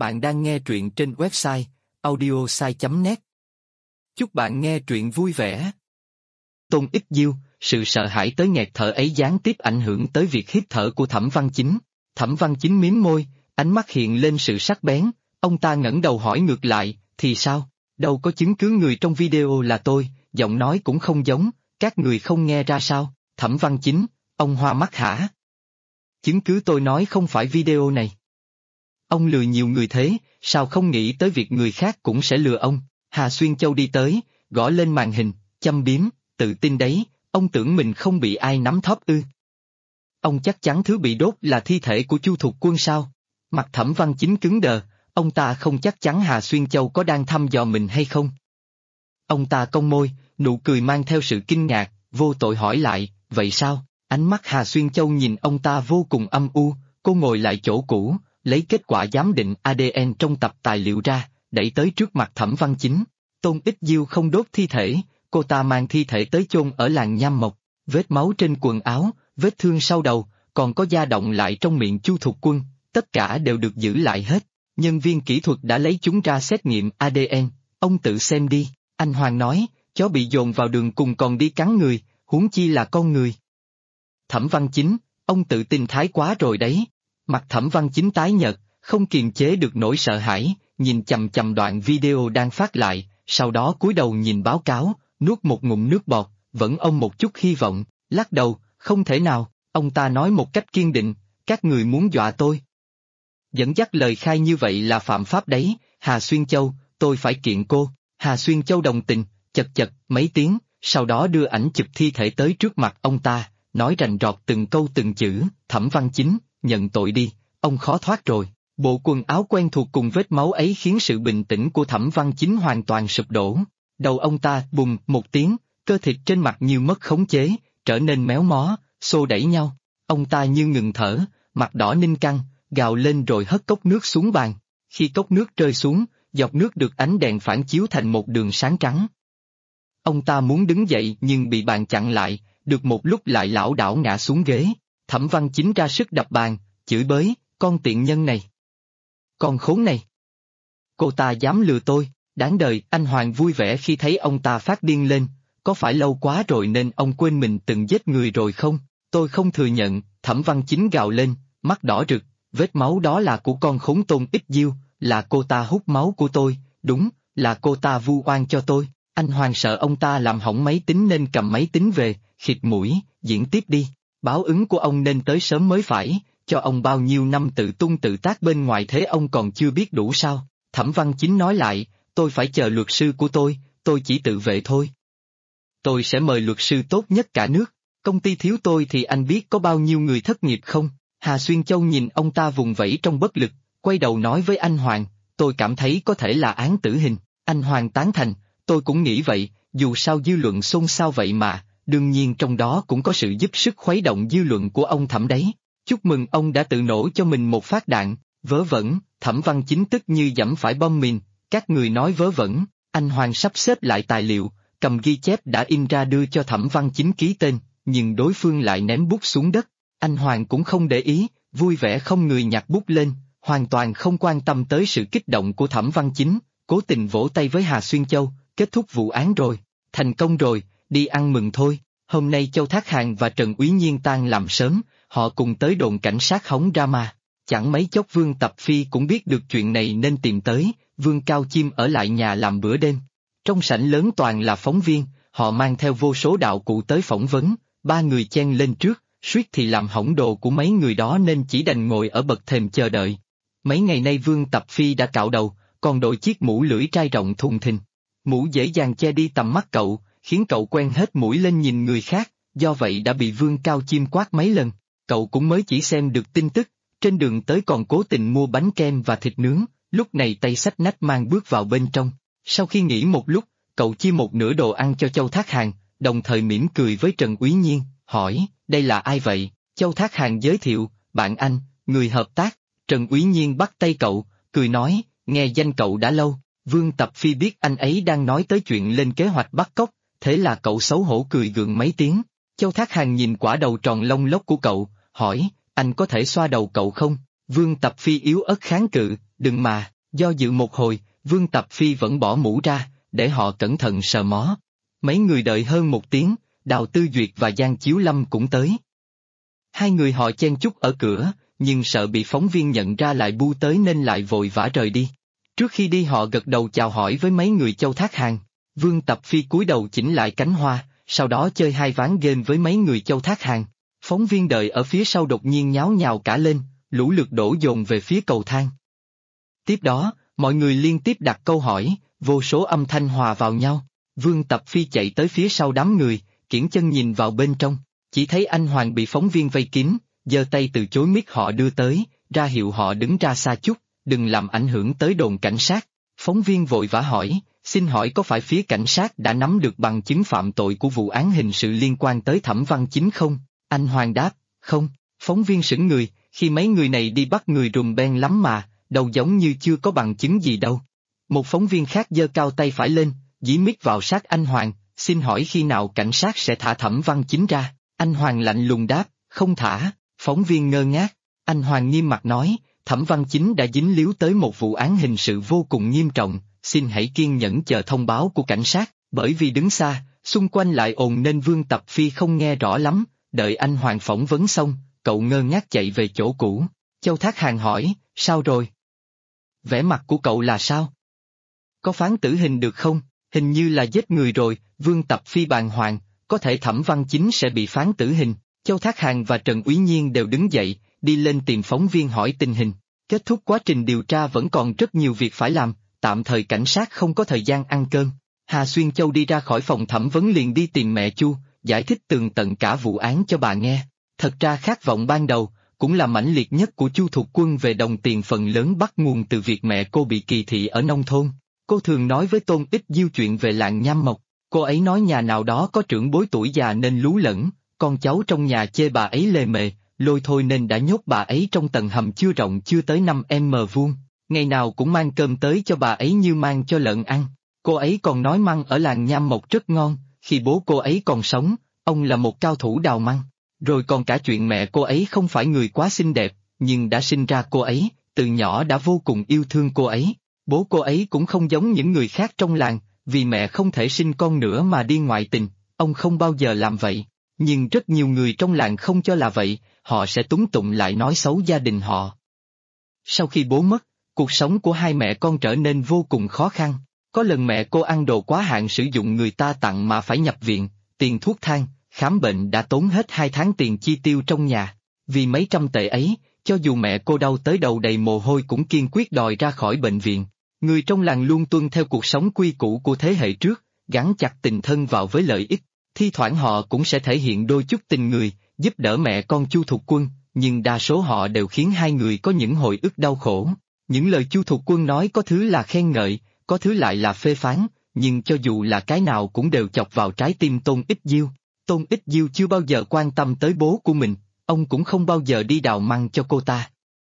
Bạn đang nghe truyện trên website audiosai.net. Chúc bạn nghe truyện vui vẻ. Tôn Ích Diêu, sự sợ hãi tới nghẹt thở ấy gián tiếp ảnh hưởng tới việc hít thở của Thẩm Văn Chính. Thẩm Văn Chính mím môi, ánh mắt hiện lên sự sắc bén, ông ta ngẩng đầu hỏi ngược lại, thì sao? Đâu có chứng cứ người trong video là tôi, giọng nói cũng không giống, các người không nghe ra sao? Thẩm Văn Chính, ông hoa mắt hả? Chứng cứ tôi nói không phải video này. Ông lừa nhiều người thế, sao không nghĩ tới việc người khác cũng sẽ lừa ông? Hà Xuyên Châu đi tới, gõ lên màn hình, châm biếm, tự tin đấy, ông tưởng mình không bị ai nắm thóp ư? Ông chắc chắn thứ bị đốt là thi thể của Chu Thục Quân sao? Mặt Thẩm Văn Chính cứng đờ, ông ta không chắc chắn Hà Xuyên Châu có đang thăm dò mình hay không. Ông ta cong môi, nụ cười mang theo sự kinh ngạc, vô tội hỏi lại, vậy sao? Ánh mắt Hà Xuyên Châu nhìn ông ta vô cùng âm u, cô ngồi lại chỗ cũ, lấy kết quả giám định ADN trong tập tài liệu ra, đẩy tới trước mặt Thẩm Văn Chính. Tôn Ích Diêu không đốt thi thể, cô ta mang thi thể tới chôn ở làng Nham Mộc, vết máu trên quần áo, vết thương sau đầu, còn có da động lại trong miệng Chu Thục Quân, tất cả đều được giữ lại hết. Nhân viên kỹ thuật đã lấy chúng ra xét nghiệm ADN, ông tự xem đi, anh Hoàng nói, chó bị dồn vào đường cùng còn đi cắn người, huống chi là con người. Thẩm Văn Chính, ông tự tin thái quá rồi đấy. Mặt Thẩm Văn Chính tái nhợt, không kiềm chế được nỗi sợ hãi, nhìn chằm chằm đoạn video đang phát lại, sau đó cúi đầu nhìn báo cáo, nuốt một ngụm nước bọt, vẫn ông một chút hy vọng, lắc đầu, không thể nào, ông ta nói một cách kiên định, các người muốn dọa tôi. Dẫn dắt lời khai như vậy là phạm pháp đấy, Hà Xuyên Châu, tôi phải kiện cô. Hà Xuyên Châu đồng tình, chật chật mấy tiếng, sau đó đưa ảnh chụp thi thể tới trước mặt ông ta, nói rành rọt từng câu từng chữ, Thẩm Văn Chính, nhận tội đi, ông khó thoát rồi. Bộ quần áo quen thuộc cùng vết máu ấy khiến sự bình tĩnh của Thẩm Văn Chính hoàn toàn sụp đổ. Đầu ông ta bùng một tiếng, cơ thịt trên mặt như mất khống chế, trở nên méo mó, xô đẩy nhau. Ông ta như ngừng thở, mặt đỏ ninh căng, gào lên rồi hất cốc nước xuống bàn. Khi cốc nước rơi xuống, giọt nước được ánh đèn phản chiếu thành một đường sáng trắng. Ông ta muốn đứng dậy nhưng bị bàn chặn lại, được một lúc lại lảo đảo ngã xuống ghế. Thẩm Văn Chính ra sức đập bàn, chửi bới, con tiện nhân này. Con khốn này. Cô ta dám lừa tôi, đáng đời. Anh Hoàng vui vẻ khi thấy ông ta phát điên lên, có phải lâu quá rồi nên ông quên mình từng giết người rồi không? Tôi không thừa nhận, Thẩm Văn Chính gào lên, mắt đỏ rực, vết máu đó là của con khốn Tôn Ích Diêu, là cô ta hút máu của tôi, đúng, là cô ta vu oan cho tôi. Anh Hoàng sợ ông ta làm hỏng máy tính nên cầm máy tính về, khịt mũi, diễn tiếp đi, báo ứng của ông nên tới sớm mới phải, cho ông bao nhiêu năm tự tung tự tác bên ngoài thế ông còn chưa biết đủ sao? Thẩm Văn Chính nói lại, tôi phải chờ luật sư của tôi chỉ tự vệ thôi. Tôi sẽ mời luật sư tốt nhất cả nước, công ty thiếu tôi thì anh biết có bao nhiêu người thất nghiệp không? Hà Xuyên Châu nhìn ông ta vùng vẫy trong bất lực, quay đầu nói với anh Hoàng, tôi cảm thấy có thể là án tử hình. Anh Hoàng tán thành, tôi cũng nghĩ vậy, dù sao dư luận xôn xao vậy mà, đương nhiên trong đó cũng có sự giúp sức khuấy động dư luận của ông Thẩm đấy. Chúc mừng ông đã tự nổ cho mình một phát đạn, vớ vẩn. Thẩm Văn Chính tức như giẫm phải bom mìn, các người nói vớ vẩn. Anh Hoàng sắp xếp lại tài liệu, cầm ghi chép đã in ra đưa cho Thẩm Văn Chính ký tên, nhưng đối phương lại ném bút xuống đất. Anh Hoàng cũng không để ý, vui vẻ không người nhặt bút lên, hoàn toàn không quan tâm tới sự kích động của Thẩm Văn Chính, cố tình vỗ tay với Hà Xuyên Châu, kết thúc vụ án rồi, thành công rồi, đi ăn mừng thôi. Hôm nay Châu Thác Hàn và Trần Úy Nhiên tan làm sớm, họ cùng tới đồn cảnh sát hóng drama. Chẳng mấy chốc Vương Tập Phi cũng biết được chuyện này nên tìm tới, Vương Cao Chim ở lại nhà làm bữa đêm. Trong sảnh lớn toàn là phóng viên, họ mang theo vô số đạo cụ tới phỏng vấn, ba người chen lên trước, suýt thì làm hỏng đồ của mấy người đó nên chỉ đành ngồi ở bậc thềm chờ đợi. Mấy ngày nay Vương Tập Phi đã cạo đầu, còn đội chiếc mũ lưỡi trai rộng thùng thình. Mũ dễ dàng che đi tầm mắt cậu, khiến cậu quen hết mũi lên nhìn người khác, do vậy đã bị Vương Cao Chim quát mấy lần. Cậu cũng mới chỉ xem được tin tức, trên đường tới còn cố tình mua bánh kem và thịt nướng, lúc này tay xách nách mang bước vào bên trong. Sau khi nghỉ một lúc, cậu chia một nửa đồ ăn cho Châu Thác Hàn, đồng thời mỉm cười với Trần Úy Nhiên, hỏi, đây là ai vậy? Châu Thác Hàn giới thiệu, bạn anh, người hợp tác. Trần Úy Nhiên bắt tay cậu, cười nói, nghe danh cậu đã lâu. Vương Tập Phi biết anh ấy đang nói tới chuyện lên kế hoạch bắt cóc, thế là cậu xấu hổ cười gượng mấy tiếng. Châu Thác Hàn nhìn quả đầu tròn lông lốc của cậu, hỏi, anh có thể xoa đầu cậu không? Vương Tập Phi yếu ớt kháng cự, đừng mà, do dự một hồi, Vương Tập Phi vẫn bỏ mũ ra, để họ cẩn thận sờ mó. Mấy người đợi hơn một tiếng, Đào Tư Duyệt và Giang Chiếu Lâm cũng tới. Hai người họ chen chúc ở cửa, nhưng sợ bị phóng viên nhận ra lại bu tới nên lại vội vã rời đi. Trước khi đi họ gật đầu chào hỏi với mấy người Châu Thác Hàng. Vương Tập Phi cúi đầu chỉnh lại cánh hoa, sau đó chơi hai ván game với mấy người Châu Thác Hàng. Phóng viên đợi ở phía sau đột nhiên nháo nhào cả lên, lũ lượt đổ dồn về phía cầu thang. Tiếp đó, mọi người liên tiếp đặt câu hỏi, vô số âm thanh hòa vào nhau. Vương Tập Phi chạy tới phía sau đám người, kiễng chân nhìn vào bên trong, chỉ thấy anh Hoàng bị phóng viên vây kín, giơ tay từ chối mic họ đưa tới, ra hiệu họ đứng ra xa chút, đừng làm ảnh hưởng tới đồn cảnh sát. Phóng viên vội vã hỏi, xin hỏi có phải phía cảnh sát đã nắm được bằng chứng phạm tội của vụ án hình sự liên quan tới Thẩm Văn Chính không? Anh Hoàng đáp, không. Phóng viên sững người, khi mấy người này đi bắt người rùm beng lắm mà, đâu giống như chưa có bằng chứng gì đâu. Một phóng viên khác giơ cao tay phải lên, dí mic vào sát anh Hoàng, xin hỏi khi nào cảnh sát sẽ thả Thẩm Văn Chính ra? Anh Hoàng lạnh lùng đáp, không thả. Phóng viên ngơ ngác, anh Hoàng nghiêm mặt nói, Thẩm Văn Chính đã dính líu tới một vụ án hình sự vô cùng nghiêm trọng, xin hãy kiên nhẫn chờ thông báo của cảnh sát, bởi vì đứng xa, xung quanh lại ồn nên Vương Tập Phi không nghe rõ lắm, đợi anh Hoàng phỏng vấn xong, cậu ngơ ngác chạy về chỗ cũ. Châu Thác Hàng hỏi, sao rồi? Vẻ mặt của cậu là sao? Có phán tử hình được không? Hình như là giết người rồi, Vương Tập Phi bàng hoàng, có thể Thẩm Văn Chính sẽ bị phán tử hình. Châu Thác Hàng và Trần Úy Nhiên đều đứng dậy, đi lên tìm phóng viên hỏi tình hình. Kết thúc quá trình điều tra vẫn còn rất nhiều việc phải làm, tạm thời cảnh sát không có thời gian ăn cơm. Hà Xuyên Châu đi ra khỏi phòng thẩm vấn liền đi tìm mẹ Chu, giải thích tường tận cả vụ án cho bà nghe. Thật ra khát vọng ban đầu, cũng là mãnh liệt nhất của Chu Thục Quân về đồng tiền phần lớn bắt nguồn từ việc mẹ cô bị kỳ thị ở nông thôn. Cô thường nói với Tôn Ích Diêu chuyện về làng Nham Mộc, cô ấy nói nhà nào đó có trưởng bối tuổi già nên lú lẫn, con cháu trong nhà chê bà ấy lề mề, lôi thôi nên đã nhốt bà ấy trong tầng hầm chưa rộng chưa tới 5m², ngày nào cũng mang cơm tới cho bà ấy như mang cho lợn ăn. Cô ấy còn nói măng ở làng Nham Mộc rất ngon, khi bố cô ấy còn sống, ông là một cao thủ đào măng. Rồi còn cả chuyện mẹ cô ấy không phải người quá xinh đẹp, nhưng đã sinh ra cô ấy, từ nhỏ đã vô cùng yêu thương cô ấy. Bố cô ấy cũng không giống những người khác trong làng, vì mẹ không thể sinh con nữa mà đi ngoại tình, ông không bao giờ làm vậy. Nhưng rất nhiều người trong làng không cho là vậy, họ sẽ túng tụng lại nói xấu gia đình họ. Sau khi bố mất, cuộc sống của hai mẹ con trở nên vô cùng khó khăn. Có lần mẹ cô ăn đồ quá hạn sử dụng người ta tặng mà phải nhập viện, tiền thuốc thang, khám bệnh đã tốn hết 2 tháng tiền chi tiêu trong nhà. Vì mấy trăm tệ ấy, cho dù mẹ cô đau tới đầu đầy mồ hôi cũng kiên quyết đòi ra khỏi bệnh viện. Người trong làng luôn tuân theo cuộc sống quy củ của thế hệ trước, gắn chặt tình thân vào với lợi ích. Thi thoảng họ cũng sẽ thể hiện đôi chút tình người, giúp đỡ mẹ con Chu Thục Quân, nhưng đa số họ đều khiến hai người có những hồi ức đau khổ. Những lời Chu Thục Quân nói có thứ là khen ngợi, có thứ lại là phê phán, nhưng cho dù là cái nào cũng đều chọc vào trái tim Tôn Ích Diêu. Tôn Ích Diêu chưa bao giờ quan tâm tới bố của mình, ông cũng không bao giờ đi đào măng cho cô ta.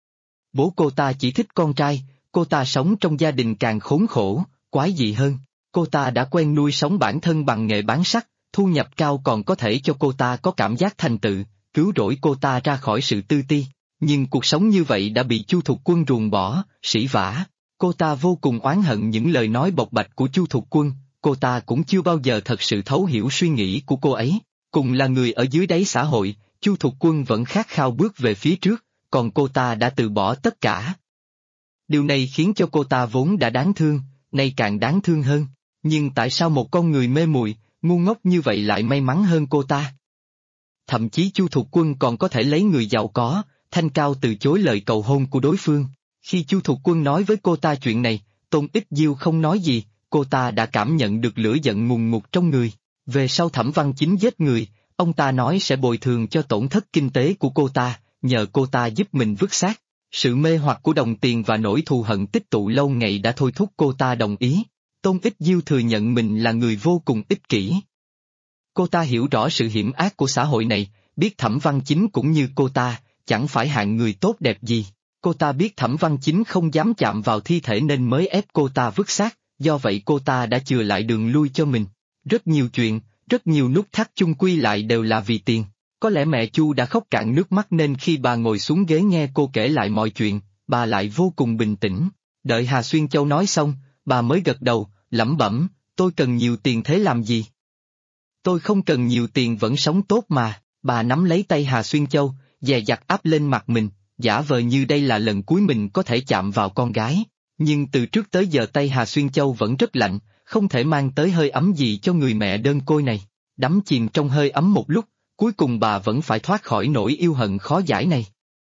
Bố cô ta chỉ thích con trai, cô ta sống trong gia đình càng khốn khổ, quái dị hơn. Cô ta đã quen nuôi sống bản thân bằng nghề bán sắt, thu nhập cao còn có thể cho cô ta có cảm giác thành tựu, cứu rỗi cô ta ra khỏi sự tự ti. Nhưng cuộc sống như vậy đã bị Chu Thục Quân ruồng bỏ, sỉ vả. Cô ta vô cùng oán hận những lời nói bộc bạch của Chu Thục Quân, cô ta cũng chưa bao giờ thật sự thấu hiểu suy nghĩ của cô ấy. Cùng là người ở dưới đáy xã hội, Chu Thục Quân vẫn khát khao bước về phía trước, còn cô ta đã từ bỏ tất cả. Điều này khiến cho cô ta vốn đã đáng thương, nay càng đáng thương hơn. Nhưng tại sao một con người mê muội, ngu ngốc như vậy lại may mắn hơn cô ta? Thậm chí Chu Thục Quân còn có thể lấy người giàu có, thanh cao từ chối lời cầu hôn của đối phương. Khi Chu Thục Quân nói với cô ta chuyện này, Tôn Ích Diêu không nói gì, cô ta đã cảm nhận được lửa giận ngùn ngụt trong người. Về sau Thẩm Văn Chính giết người, ông ta nói sẽ bồi thường cho tổn thất kinh tế của cô ta, nhờ cô ta giúp mình vứt xác. Sự mê hoặc của đồng tiền và nỗi thù hận tích tụ lâu ngày đã thôi thúc cô ta đồng ý. Tôn Ích Diêu thừa nhận mình là người vô cùng ích kỷ. Cô ta hiểu rõ sự hiểm ác của xã hội này, biết Thẩm Văn Chính cũng như cô ta, chẳng phải hạng người tốt đẹp gì. Cô ta biết Thẩm Văn Chính không dám chạm vào thi thể nên mới ép cô ta vứt xác, do vậy cô ta đã chừa lại đường lui cho mình. Rất nhiều chuyện, rất nhiều nút thắt chung quy lại đều là vì tiền. Có lẽ mẹ Chu đã khóc cạn nước mắt nên khi bà ngồi xuống ghế nghe cô kể lại mọi chuyện, bà lại vô cùng bình tĩnh. Đợi Hà Xuyên Châu nói xong, bà mới gật đầu, lẩm bẩm, tôi cần nhiều tiền thế làm gì? Tôi không cần nhiều tiền vẫn sống tốt mà, bà nắm lấy tay Hà Xuyên Châu, dè dặt áp lên mặt mình, giả vờ như đây là lần cuối mình có thể chạm vào con gái. Nhưng từ trước tới giờ tay Hà Xuyên Châu vẫn rất lạnh, không thể mang tới hơi ấm gì cho người mẹ đơn côi này. Đắm chìm trong hơi ấm một lúc, cuối cùng bà vẫn phải thoát khỏi nỗi yêu hận khó giải này.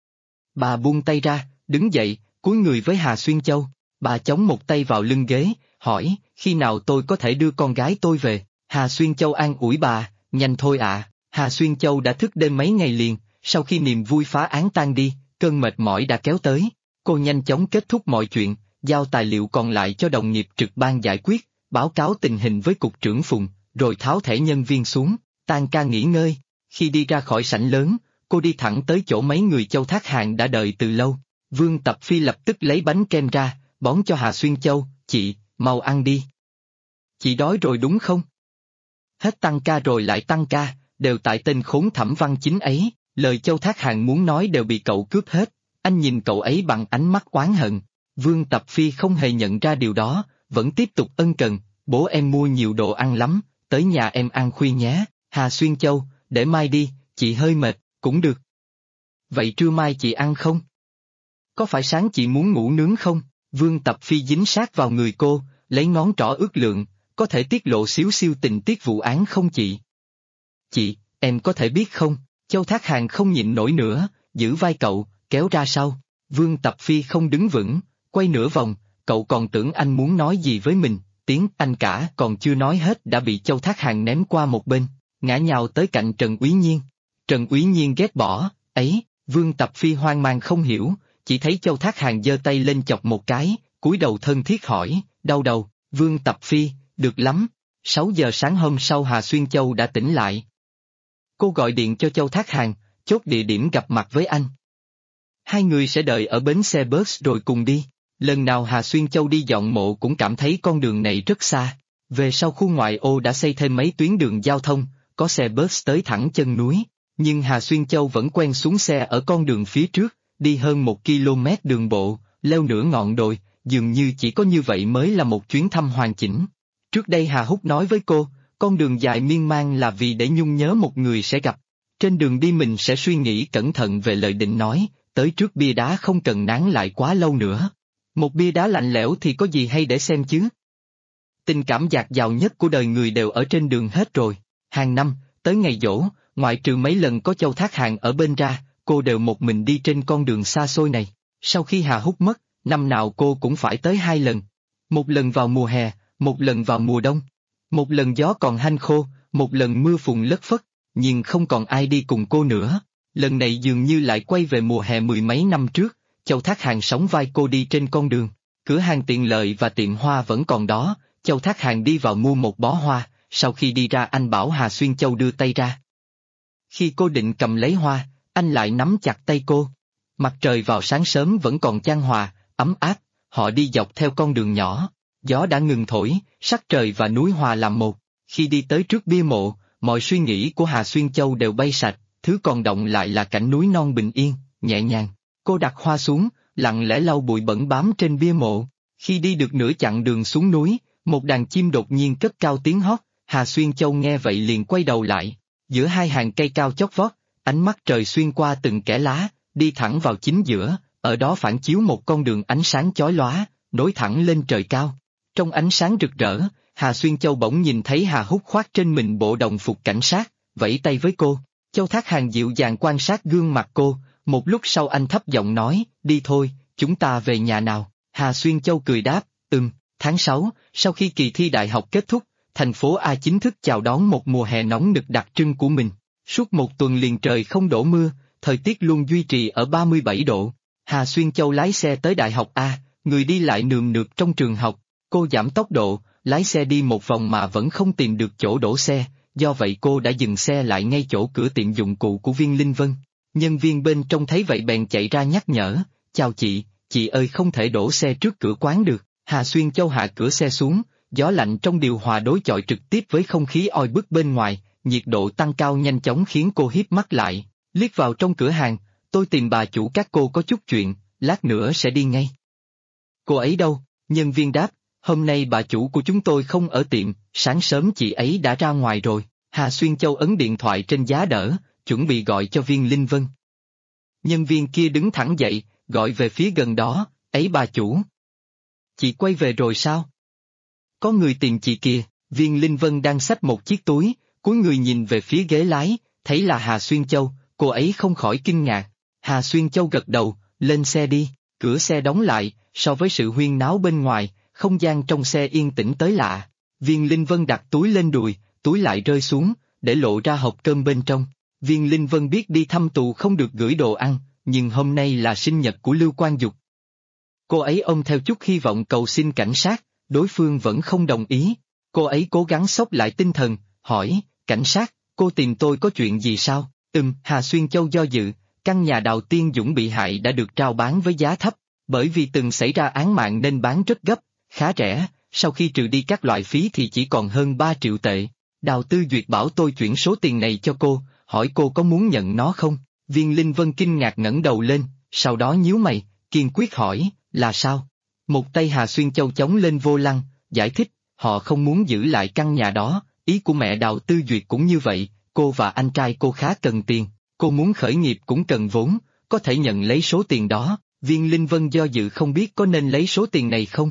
Bà buông tay ra, đứng dậy, cúi người với Hà Xuyên Châu. Bà chống một tay vào lưng ghế, hỏi, khi nào tôi có thể đưa con gái tôi về? Hà Xuyên Châu an ủi bà, nhanh thôi ạ. Hà Xuyên Châu đã thức đêm mấy ngày liền, sau khi niềm vui phá án tan đi, cơn mệt mỏi đã kéo tới. Cô nhanh chóng kết thúc mọi chuyện, giao tài liệu còn lại cho đồng nghiệp trực ban giải quyết, báo cáo tình hình với cục trưởng Phùng, rồi tháo thẻ nhân viên xuống, tan ca nghỉ ngơi. Khi đi ra khỏi sảnh lớn, cô đi thẳng tới chỗ mấy người Châu Thác Hàn đã đợi từ lâu. Vương Tập Phi lập tức lấy bánh kem ra, bón cho Hà Xuyên Châu, chị, mau ăn đi. Chị đói rồi đúng không? Hết tăng ca rồi lại tăng ca, đều tại tên khốn Thẩm Văn Chính ấy, lời Châu Thác Hàn muốn nói đều bị cậu cướp hết, anh nhìn cậu ấy bằng ánh mắt oán hận. Vương Tập Phi không hề nhận ra điều đó, vẫn tiếp tục ân cần, bố em mua nhiều đồ ăn lắm, tới nhà em ăn khuya nhé, Hà Xuyên Châu, để mai đi, chị hơi mệt, cũng được. Vậy trưa mai chị ăn không? Có phải sáng chị muốn ngủ nướng không? Vương Tập Phi dính sát vào người cô, lấy ngón trỏ ước lượng, có thể tiết lộ xíu xiu tình tiết vụ án không chị? Chị, em có thể biết không? Châu Thác Hàn không nhịn nổi nữa, giữ vai cậu, kéo ra sau. Vương Tập Phi không đứng vững, quay nửa vòng, cậu còn tưởng anh muốn nói gì với mình, tiếng anh cả còn chưa nói hết đã bị Châu Thác Hàn ném qua một bên, ngã nhào tới cạnh Trần Úy Nhiên. Trần Úy Nhiên ghét bỏ, ấy, Vương Tập Phi hoang mang không hiểu, chỉ thấy Châu Thác Hàn giơ tay lên chọc một cái, cúi đầu thân thiết hỏi, đau đầu, Vương Tập Phi, được lắm. 6 giờ sáng hôm sau Hà Xuyên Châu đã tỉnh lại. Cô gọi điện cho Châu Thác Hàn, chốt địa điểm gặp mặt với anh. Hai người sẽ đợi ở bến xe bus rồi cùng đi. Lần nào Hà Xuyên Châu đi dọn mộ cũng cảm thấy con đường này rất xa. Về sau khu ngoại ô đã xây thêm mấy tuyến đường giao thông, có xe bus tới thẳng chân núi. Nhưng Hà Xuyên Châu vẫn quen xuống xe ở con đường phía trước, đi hơn 1 km đường bộ, leo nửa ngọn đồi, dường như chỉ có như vậy mới là một chuyến thăm hoàn chỉnh. Trước đây Hà Húc nói với cô, con đường dài miên man là vì để nhung nhớ một người sẽ gặp. Trên đường đi mình sẽ suy nghĩ cẩn thận về lời định nói, tới trước bia đá không cần nán lại quá lâu nữa. Một bia đá lạnh lẽo thì có gì hay để xem chứ? Tình cảm dạt dào nhất của đời người đều ở trên đường hết rồi. Hàng năm, tới ngày giỗ, ngoại trừ mấy lần có Châu Thác Hàn ở bên ra, cô đều một mình đi trên con đường xa xôi này. Sau khi Hà Húc mất, năm nào cô cũng phải tới 2 lần. Một lần vào mùa hè, một lần vào mùa đông. Một lần gió còn hanh khô, một lần mưa phùn lất phất, nhưng không còn ai đi cùng cô nữa. Lần này dường như lại quay về mùa hè mười mấy năm trước, Châu Thác Hàn sóng vai cô đi trên con đường. Cửa hàng tiện lợi và tiệm hoa vẫn còn đó, Châu Thác Hàn đi vào mua một bó hoa, sau khi đi ra anh bảo Hà Xuyên Châu đưa tay ra. Khi cô định cầm lấy hoa, anh lại nắm chặt tay cô. Mặt trời vào sáng sớm vẫn còn chan hòa, ấm áp, họ đi dọc theo con đường nhỏ. Gió đã ngừng thổi, sắc trời và núi hòa làm một. Khi đi tới trước bia mộ, mọi suy nghĩ của Hà Xuyên Châu đều bay sạch, thứ còn động lại là cảnh núi non bình yên, nhẹ nhàng. Cô đặt hoa xuống, lặng lẽ lau bụi bẩn bám trên bia mộ. Khi đi được nửa chặng đường xuống núi, một đàn chim đột nhiên cất cao tiếng hót, Hà Xuyên Châu nghe vậy liền quay đầu lại. Giữa hai hàng cây cao chót vót, ánh mắt trời xuyên qua từng kẽ lá, đi thẳng vào chính giữa, ở đó phản chiếu một con đường ánh sáng chói lóa, nối thẳng lên trời cao. Trong ánh sáng rực rỡ, Hà Xuyên Châu bỗng nhìn thấy Hà Húc khoác trên mình bộ đồng phục cảnh sát, vẫy tay với cô. Châu Thác Hàn dịu dàng quan sát gương mặt cô, một lúc sau anh thấp giọng nói, đi thôi, chúng ta về nhà nào. Hà Xuyên Châu cười đáp, tháng 6, sau khi kỳ thi đại học kết thúc, thành phố A chính thức chào đón một mùa hè nóng nực đặc trưng của mình. Suốt một tuần liền trời không đổ mưa, thời tiết luôn duy trì ở 37 độ. Hà Xuyên Châu lái xe tới đại học A, người đi lại nườm nượp trong trường học. Cô giảm tốc độ, lái xe đi một vòng mà vẫn không tìm được chỗ đổ xe, do vậy cô đã dừng xe lại ngay chỗ cửa tiệm dụng cụ của Viên Linh Vân. Nhân viên bên trong thấy vậy bèn chạy ra nhắc nhở, chào chị ơi không thể đổ xe trước cửa quán được. Hà Xuyên Châu hạ cửa xe xuống, gió lạnh trong điều hòa đối chọi trực tiếp với không khí oi bức bên ngoài, nhiệt độ tăng cao nhanh chóng khiến cô híp mắt lại, liếc vào trong cửa hàng, tôi tìm bà chủ các cô có chút chuyện, lát nữa sẽ đi ngay. Cô ấy đâu? Nhân viên đáp, hôm nay bà chủ của chúng tôi không ở tiệm, sáng sớm chị ấy đã ra ngoài rồi. Hà Xuyên Châu ấn điện thoại trên giá đỡ, chuẩn bị gọi cho Viên Linh Vân. Nhân viên kia đứng thẳng dậy, gọi về phía gần đó, ấy bà chủ. Chị quay về rồi sao? Có người tìm chị kìa. Viên Linh Vân đang xách một chiếc túi, cúi người nhìn về phía ghế lái, thấy là Hà Xuyên Châu, cô ấy không khỏi kinh ngạc. Hà Xuyên Châu gật đầu, lên xe đi, cửa xe đóng lại, so với sự huyên náo bên ngoài, không gian trong xe yên tĩnh tới lạ. Viên Linh Vân đặt túi lên đùi, túi lại rơi xuống, để lộ ra hộp cơm bên trong. Viên Linh Vân biết đi thăm tù không được gửi đồ ăn, nhưng hôm nay là sinh nhật của Lưu Quang Dục. Cô ấy ôm theo chút hy vọng cầu xin cảnh sát, đối phương vẫn không đồng ý. Cô ấy cố gắng xốc lại tinh thần, hỏi, cảnh sát, cô tìm tôi có chuyện gì sao? Hà Xuyên Châu do dự, căn nhà Đào Tiên Dũng bị hại đã được rao bán với giá thấp, bởi vì từng xảy ra án mạng nên bán rất gấp, khá rẻ, sau khi trừ đi các loại phí thì chỉ còn hơn 3 triệu tệ. Đào Tư Duyệt bảo tôi chuyển số tiền này cho cô, hỏi cô có muốn nhận nó không? Viên Linh Vân kinh ngạc ngẩng đầu lên, sau đó nhíu mày, kiên quyết hỏi, là sao? Một tay Hà Xuyên Châu chống lên vô lăng, giải thích, họ không muốn giữ lại căn nhà đó, ý của mẹ Đào Tư Duyệt cũng như vậy, cô và anh trai cô khá cần tiền, cô muốn khởi nghiệp cũng cần vốn, có thể nhận lấy số tiền đó. Viên Linh Vân do dự không biết có nên lấy số tiền này không.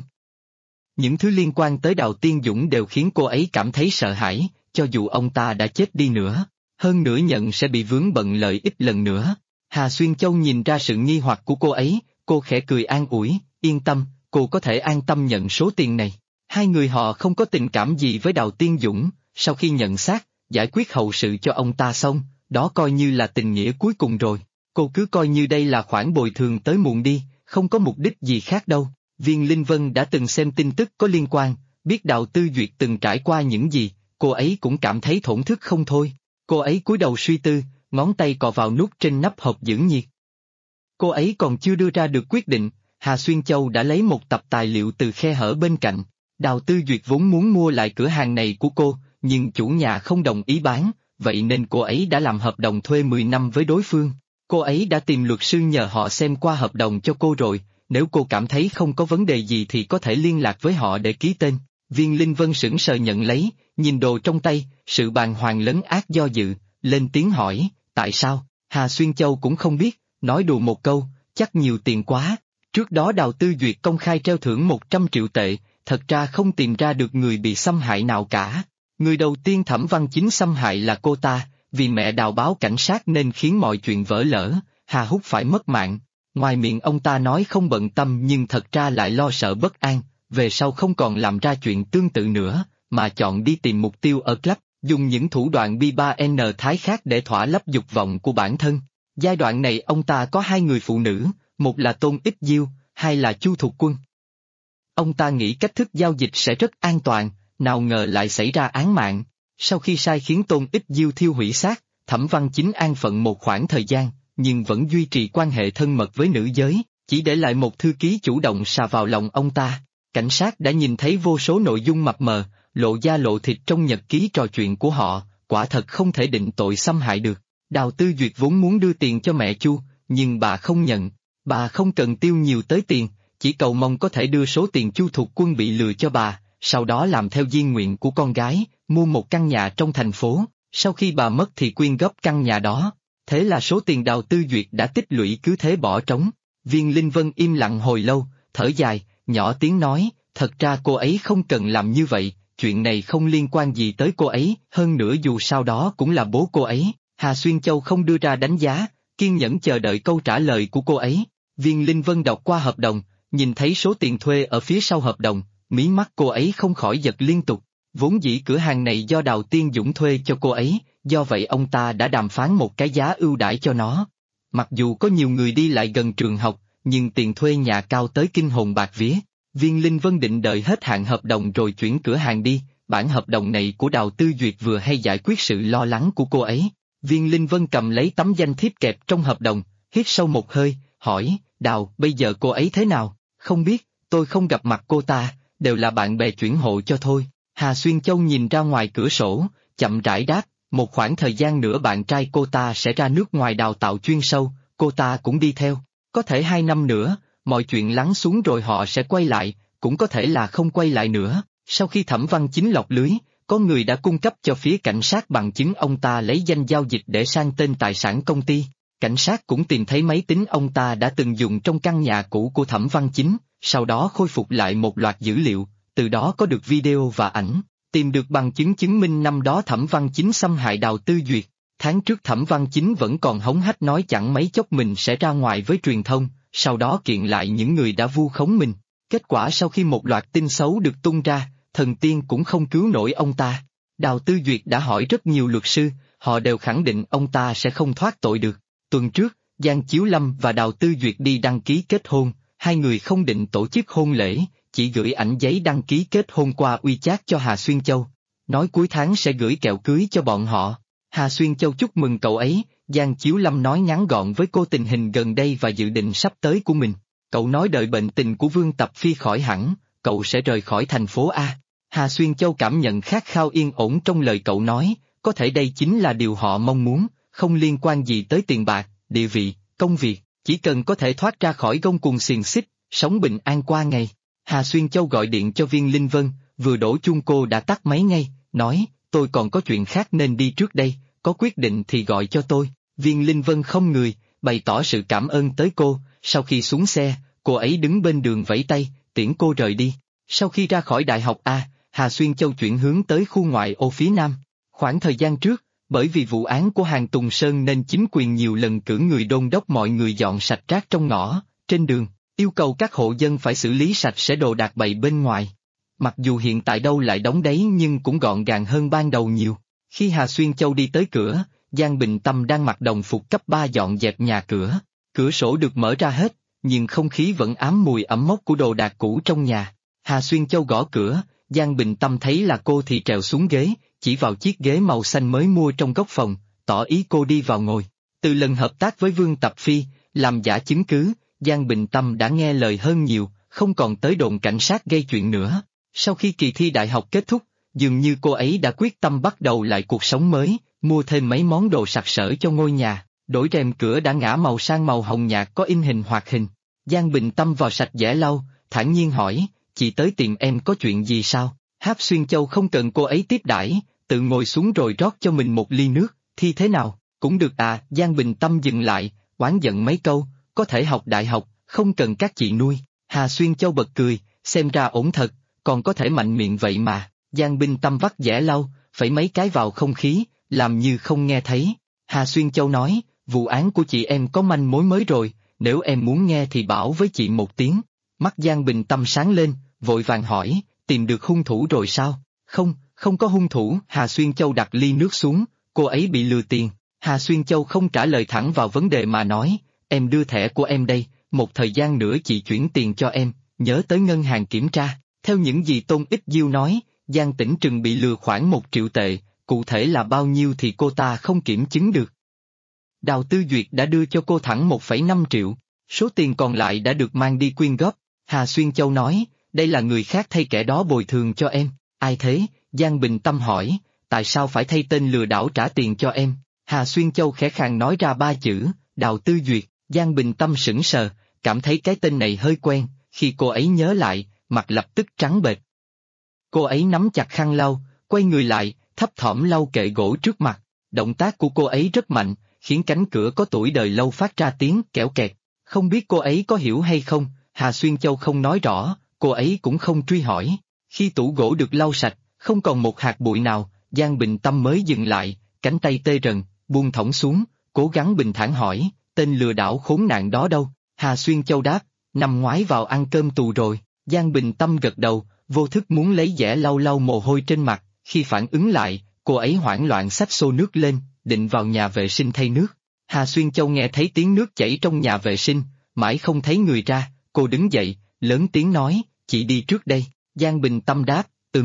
Những thứ liên quan tới Đào Tiên Dũng đều khiến cô ấy cảm thấy sợ hãi, cho dù ông ta đã chết đi nữa, hơn nữa nhận sẽ bị vướng bận lợi ích lần nữa. Hà Xuyên Châu nhìn ra sự nghi hoặc của cô ấy, cô khẽ cười an ủi, yên tâm, cô có thể an tâm nhận số tiền này. Hai người họ không có tình cảm gì với Đào Tiên Dũng, sau khi nhận xác, giải quyết hậu sự cho ông ta xong, đó coi như là tình nghĩa cuối cùng rồi. Cô cứ coi như đây là khoản bồi thường tới muộn đi, không có mục đích gì khác đâu. Viên Linh Vân đã từng xem tin tức có liên quan, biết Đào Tư Duyệt từng trải qua những gì, cô ấy cũng cảm thấy thổn thức không thôi. Cô ấy cúi đầu suy tư, ngón tay cọ vào nút trên nắp hộp giữ nhiệt. Cô ấy còn chưa đưa ra được quyết định, Hà Xuyên Châu đã lấy một tập tài liệu từ khe hở bên cạnh. Đào Tư Duyệt vốn muốn mua lại cửa hàng này của cô, nhưng chủ nhà không đồng ý bán, vậy nên cô ấy đã làm hợp đồng thuê 10 năm với đối phương. Cô ấy đã tìm luật sư nhờ họ xem qua hợp đồng cho cô rồi, nếu cô cảm thấy không có vấn đề gì thì có thể liên lạc với họ để ký tên. Viên Linh Vân sững sờ nhận lấy, nhìn đồ trong tay, sự bàng hoàng lấn át do dự, lên tiếng hỏi, tại sao? Hà Xuyên Châu cũng không biết, nói đùa một câu, chắc nhiều tiền quá. Trước đó Đào Tư Duyệt công khai treo thưởng 100 triệu tệ, thật ra không tìm ra được người bị xâm hại nào cả. Người đầu tiên Thẩm Văn Chính xâm hại là cô ta, vì mẹ Đào báo cảnh sát nên khiến mọi chuyện vỡ lỡ, Hà Húc phải mất mạng. Ngoài miệng ông ta nói không bận tâm nhưng thật ra lại lo sợ bất an, về sau không còn làm ra chuyện tương tự nữa, mà chọn đi tìm mục tiêu ở club, dùng những thủ đoạn bi-ba-n thái khác để thỏa lấp dục vọng của bản thân. Giai đoạn này ông ta có hai người phụ nữ, một là Tôn Ích Diêu, hai là Chu Thục Quân. Ông ta nghĩ cách thức giao dịch sẽ rất an toàn, nào ngờ lại xảy ra án mạng. Sau khi sai khiến Tôn Ích Diêu thiêu hủy xác, Thẩm Văn Chính an phận một khoảng thời gian, nhưng vẫn duy trì quan hệ thân mật với nữ giới, chỉ để lại một thư ký chủ động xà vào lòng ông ta. Cảnh sát đã nhìn thấy vô số nội dung mập mờ, lộ da lộ thịt trong nhật ký trò chuyện của họ, quả thật không thể định tội xâm hại được. Đào Tư Duyệt vốn muốn đưa tiền cho mẹ Chu, nhưng bà không nhận. Bà không cần tiêu nhiều tới tiền, chỉ cầu mong có thể đưa số tiền Chu Thục Quân bị lừa cho bà, sau đó làm theo di nguyện của con gái, mua một căn nhà trong thành phố, sau khi bà mất thì quyên góp căn nhà đó. Thế là số tiền Đào Tư Duyệt đã tích lũy cứ thế bỏ trống. Viên Linh Vân im lặng hồi lâu, thở dài, nhỏ tiếng nói, thật ra cô ấy không cần làm như vậy, chuyện này không liên quan gì tới cô ấy, hơn nữa dù sao đó cũng là bố cô ấy. Hà Xuyên Châu không đưa ra đánh giá, kiên nhẫn chờ đợi câu trả lời của cô ấy. Viên Linh Vân đọc qua hợp đồng, nhìn thấy số tiền thuê ở phía sau hợp đồng, mí mắt cô ấy không khỏi giật liên tục. Vốn dĩ cửa hàng này do Đào Tiên Dũng thuê cho cô ấy, do vậy ông ta đã đàm phán một cái giá ưu đãi cho nó. Mặc dù có nhiều người đi lại gần trường học, nhưng tiền thuê nhà cao tới kinh hồn bạc vía. Viên Linh Vân định đợi hết hạn hợp đồng rồi chuyển cửa hàng đi, bản hợp đồng này của Đào Tư Duyệt vừa hay giải quyết sự lo lắng của cô ấy. Viên Linh Vân cầm lấy tấm danh thiếp kẹp trong hợp đồng, hít sâu một hơi, hỏi, Đào, bây giờ cô ấy thế nào? Không biết, tôi không gặp mặt cô ta, đều là bạn bè chuyển hộ cho thôi. Hà Xuyên Châu nhìn ra ngoài cửa sổ, chậm rãi đáp, một khoảng thời gian nữa bạn trai cô ta sẽ ra nước ngoài đào tạo chuyên sâu, cô ta cũng đi theo. Có thể 2 năm nữa, mọi chuyện lắng xuống rồi họ sẽ quay lại, cũng có thể là không quay lại nữa. Sau khi Thẩm Văn Chính lọt lưới, có người đã cung cấp cho phía cảnh sát bằng chứng ông ta lấy danh giao dịch để sang tên tài sản công ty. Cảnh sát cũng tìm thấy máy tính ông ta đã từng dùng trong căn nhà cũ của Thẩm Văn Chính, sau đó khôi phục lại một loạt dữ liệu, từ đó có được video và ảnh, tìm được bằng chứng chứng minh năm đó Thẩm Văn Chính xâm hại Đào Tư Duyệt. Tháng trước Thẩm Văn Chính vẫn còn hống hách nói chẳng mấy chốc mình sẽ ra ngoài với truyền thông, sau đó kiện lại những người đã vu khống mình. Kết quả sau khi một loạt tin xấu được tung ra, thần tiên cũng không cứu nổi ông ta. Đào Tư Duyệt đã hỏi rất nhiều luật sư, họ đều khẳng định ông ta sẽ không thoát tội được. Tuần trước, Giang Chiếu Lâm và Đào Tư Duyệt đi đăng ký kết hôn, hai người không định tổ chức hôn lễ, chỉ gửi ảnh giấy đăng ký kết hôn qua WeChat cho Hà Xuyên Châu. Nói cuối tháng sẽ gửi kẹo cưới cho bọn họ. Hà Xuyên Châu chúc mừng cậu ấy, Giang Chiếu Lâm nói ngắn gọn với cô tình hình gần đây và dự định sắp tới của mình. Cậu nói đợi bệnh tình của Vương Tập Phi khỏi hẳn, cậu sẽ rời khỏi thành phố A. Hà Xuyên Châu cảm nhận khát khao yên ổn trong lời cậu nói, có thể đây chính là điều họ mong muốn, không liên quan gì tới tiền bạc, địa vị, công việc, chỉ cần có thể thoát ra khỏi gông cuồng xiềng xích, sống bình an qua ngày. Hà Xuyên Châu gọi điện cho Viên Linh Vân, vừa đổ chuông cô đã tắt máy ngay, nói, tôi còn có chuyện khác nên đi trước đây, có quyết định thì gọi cho tôi. Viên Linh Vân không người, bày tỏ sự cảm ơn tới cô, sau khi xuống xe, cô ấy đứng bên đường vẫy tay, tiễn cô rời đi. Sau khi ra khỏi Đại học A, Hà Xuyên Châu chuyển hướng tới khu ngoại ô phía Nam. Khoảng thời gian trước, bởi vì vụ án của Hàn Tùng Sơn nên chính quyền nhiều lần cử người đôn đốc mọi người dọn sạch rác trong ngõ, trên đường, yêu cầu các hộ dân phải xử lý sạch sẽ đồ đạc bày bên ngoài. Mặc dù hiện tại đâu lại đóng đấy nhưng cũng gọn gàng hơn ban đầu nhiều. Khi Hà Xuyên Châu đi tới cửa, Giang Bình Tâm đang mặc đồng phục cấp 3 dọn dẹp nhà cửa. Cửa sổ được mở ra hết, nhưng không khí vẫn ám mùi ẩm mốc của đồ đạc cũ trong nhà. Hà Xuyên Châu gõ cửa, Giang Bình Tâm thấy là cô thì trèo xuống ghế, chỉ vào chiếc ghế màu xanh mới mua trong góc phòng, tỏ ý cô đi vào ngồi. Từ lần hợp tác với Vương Tập Phi, làm giả chứng cứ, Giang Bình Tâm đã nghe lời hơn nhiều, không còn tới đồn cảnh sát gây chuyện nữa. Sau khi kỳ thi đại học kết thúc, dường như cô ấy đã quyết tâm bắt đầu lại cuộc sống mới, mua thêm mấy món đồ sặc sỡ cho ngôi nhà, đổi rèm cửa đã ngả màu sang màu hồng nhạt có in hình hoạt hình. Giang Bình Tâm vào sạch dẻ lau, thản nhiên hỏi, chị tới tìm em có chuyện gì sao? Háp Xuyên Châu không cần cô ấy tiếp đãi, tự ngồi xuống rồi rót cho mình một ly nước, thi thế nào? Cũng được à, Giang Bình Tâm dừng lại, oán giận mấy câu, có thể học đại học, không cần các chị nuôi. Hà Xuyên Châu bật cười, xem ra ổn thật, còn có thể mạnh miệng vậy mà. Giang Bình Tâm vắt dẻ lau, phẩy mấy cái vào không khí, làm như không nghe thấy. Hà Xuyên Châu nói, vụ án của chị em có manh mối mới rồi, nếu em muốn nghe thì bảo với chị một tiếng. Mắt Giang Bình Tâm sáng lên, vội vàng hỏi, tìm được hung thủ rồi sao? Không, không có hung thủ. Hà Xuyên Châu đặt ly nước xuống, cô ấy bị lừa tiền. Hà Xuyên Châu không trả lời thẳng vào vấn đề mà nói, em đưa thẻ của em đây, một thời gian nữa chị chuyển tiền cho em, nhớ tới ngân hàng kiểm tra. Theo những gì Tôn Ích Diêu nói, Giang Tĩnh Trừng bị lừa khoảng 1 triệu tệ, cụ thể là bao nhiêu thì cô ta không kiểm chứng được. Đào Tư Duyệt đã đưa cho cô thẳng 1,5 triệu, số tiền còn lại đã được mang đi quyên góp. Hà Xuyên Châu nói, đây là người khác thay kẻ đó bồi thường cho em. Ai thế? Giang Bình Tâm hỏi, tại sao phải thay tên lừa đảo trả tiền cho em? Hà Xuyên Châu khẽ khàng nói ra 3 chữ, Đào Tư Duyệt. Giang Bình Tâm sững sờ, cảm thấy cái tên này hơi quen, khi cô ấy nhớ lại, mặt lập tức trắng bệch. Cô ấy nắm chặt khăn lau, quay người lại, thấp thỏm lau kệ gỗ trước mặt. Động tác của cô ấy rất mạnh, khiến cánh cửa có tuổi đời lâu phát ra tiếng kẽo kẹt. Không biết cô ấy có hiểu hay không, Hà Xuyên Châu không nói rõ, cô ấy cũng không truy hỏi. Khi tủ gỗ được lau sạch, không còn một hạt bụi nào, Giang Bình Tâm mới dừng lại, cánh tay tê rần, buông thõng xuống, cố gắng bình thản hỏi, tên lừa đảo khốn nạn đó đâu? Hà Xuyên Châu đáp, năm ngoái vào ăn cơm tù rồi. Giang Bình Tâm gật đầu, vô thức muốn lấy dẻ lau lau mồ hôi trên mặt, khi phản ứng lại, cô ấy hoảng loạn xách xô nước lên, định vào nhà vệ sinh thay nước. Hà Xuyên Châu nghe thấy tiếng nước chảy trong nhà vệ sinh, mãi không thấy người ra, cô đứng dậy, lớn tiếng nói, chị đi trước đây. Giang Bình Tâm đáp,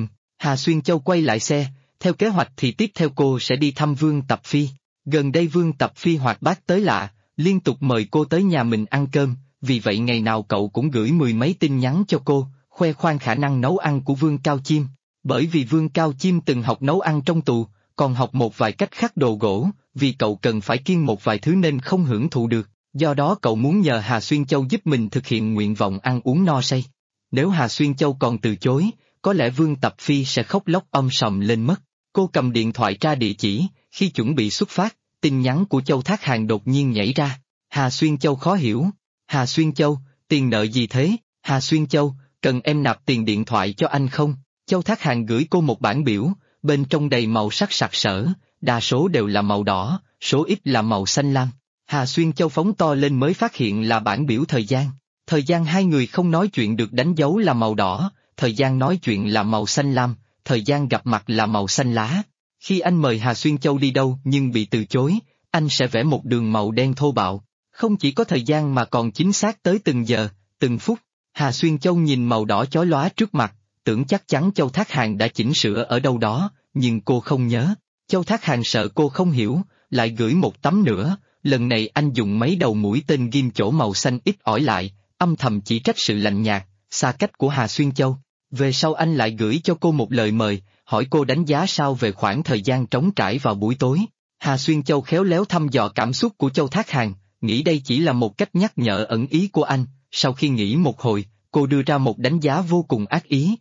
Hà Xuyên Châu quay lại xe, theo kế hoạch thì tiếp theo cô sẽ đi thăm Vương Tập Phi. Gần đây Vương Tập Phi hoạt bát tới lạ, liên tục mời cô tới nhà mình ăn cơm, vì vậy ngày nào cậu cũng gửi 10 mấy tin nhắn cho cô, khoe khoang khả năng nấu ăn của Vương Cao Chiêm. Bởi vì Vương Cao Chiêm từng học nấu ăn trong tù, còn học một vài cách khắc đồ gỗ, vì cậu cần phải kiêng một vài thứ nên không hưởng thụ được. Do đó cậu muốn nhờ Hà Xuyên Châu giúp mình thực hiện nguyện vọng ăn uống no say. Nếu Hà Xuyên Châu còn từ chối, có lẽ Vương Tập Phi sẽ khóc lóc sòm lên mất. Cô cầm điện thoại tra địa chỉ, khi chuẩn bị xuất phát, tin nhắn của Châu Thác Hàn đột nhiên nhảy ra. Hà Xuyên Châu khó hiểu. Hà Xuyên Châu, tiền nợ gì thế? Hà Xuyên Châu, cần em nạp tiền điện thoại cho anh không? Châu Thác Hàn gửi cô một bản biểu, bên trong đầy màu sắc sặc sỡ, đa số đều là màu đỏ, số ít là màu xanh lam. Hà Xuyên Châu phóng to lên mới phát hiện là bản biểu thời gian. Thời gian hai người không nói chuyện được đánh dấu là màu đỏ, thời gian nói chuyện là màu xanh lam, thời gian gặp mặt là màu xanh lá. Khi anh mời Hà Xuyên Châu đi đâu nhưng bị từ chối, anh sẽ vẽ một đường màu đen thô bạo. Không chỉ có thời gian mà còn chính xác tới từng giờ, từng phút. Hà Xuyên Châu nhìn màu đỏ chói lóa trước mặt, tưởng chắc chắn Châu Thác Hàn đã chỉnh sửa ở đâu đó, nhưng cô không nhớ. Châu Thác Hàn sợ cô không hiểu, lại gửi một tấm nữa, lần này anh dùng mấy đầu mũi tên ghim chỗ màu xanh ít ỏi lại, âm thầm chỉ trách sự lạnh nhạt, xa cách của Hà Xuyên Châu. Về sau anh lại gửi cho cô một lời mời, hỏi cô đánh giá sao về khoảng thời gian trống trải vào buổi tối. Hà Xuyên Châu khéo léo thăm dò cảm xúc của Châu Thác Hàn, nghĩ đây chỉ là một cách nhắc nhở ẩn ý của anh, sau khi nghĩ một hồi, cô đưa ra một đánh giá vô cùng ác ý.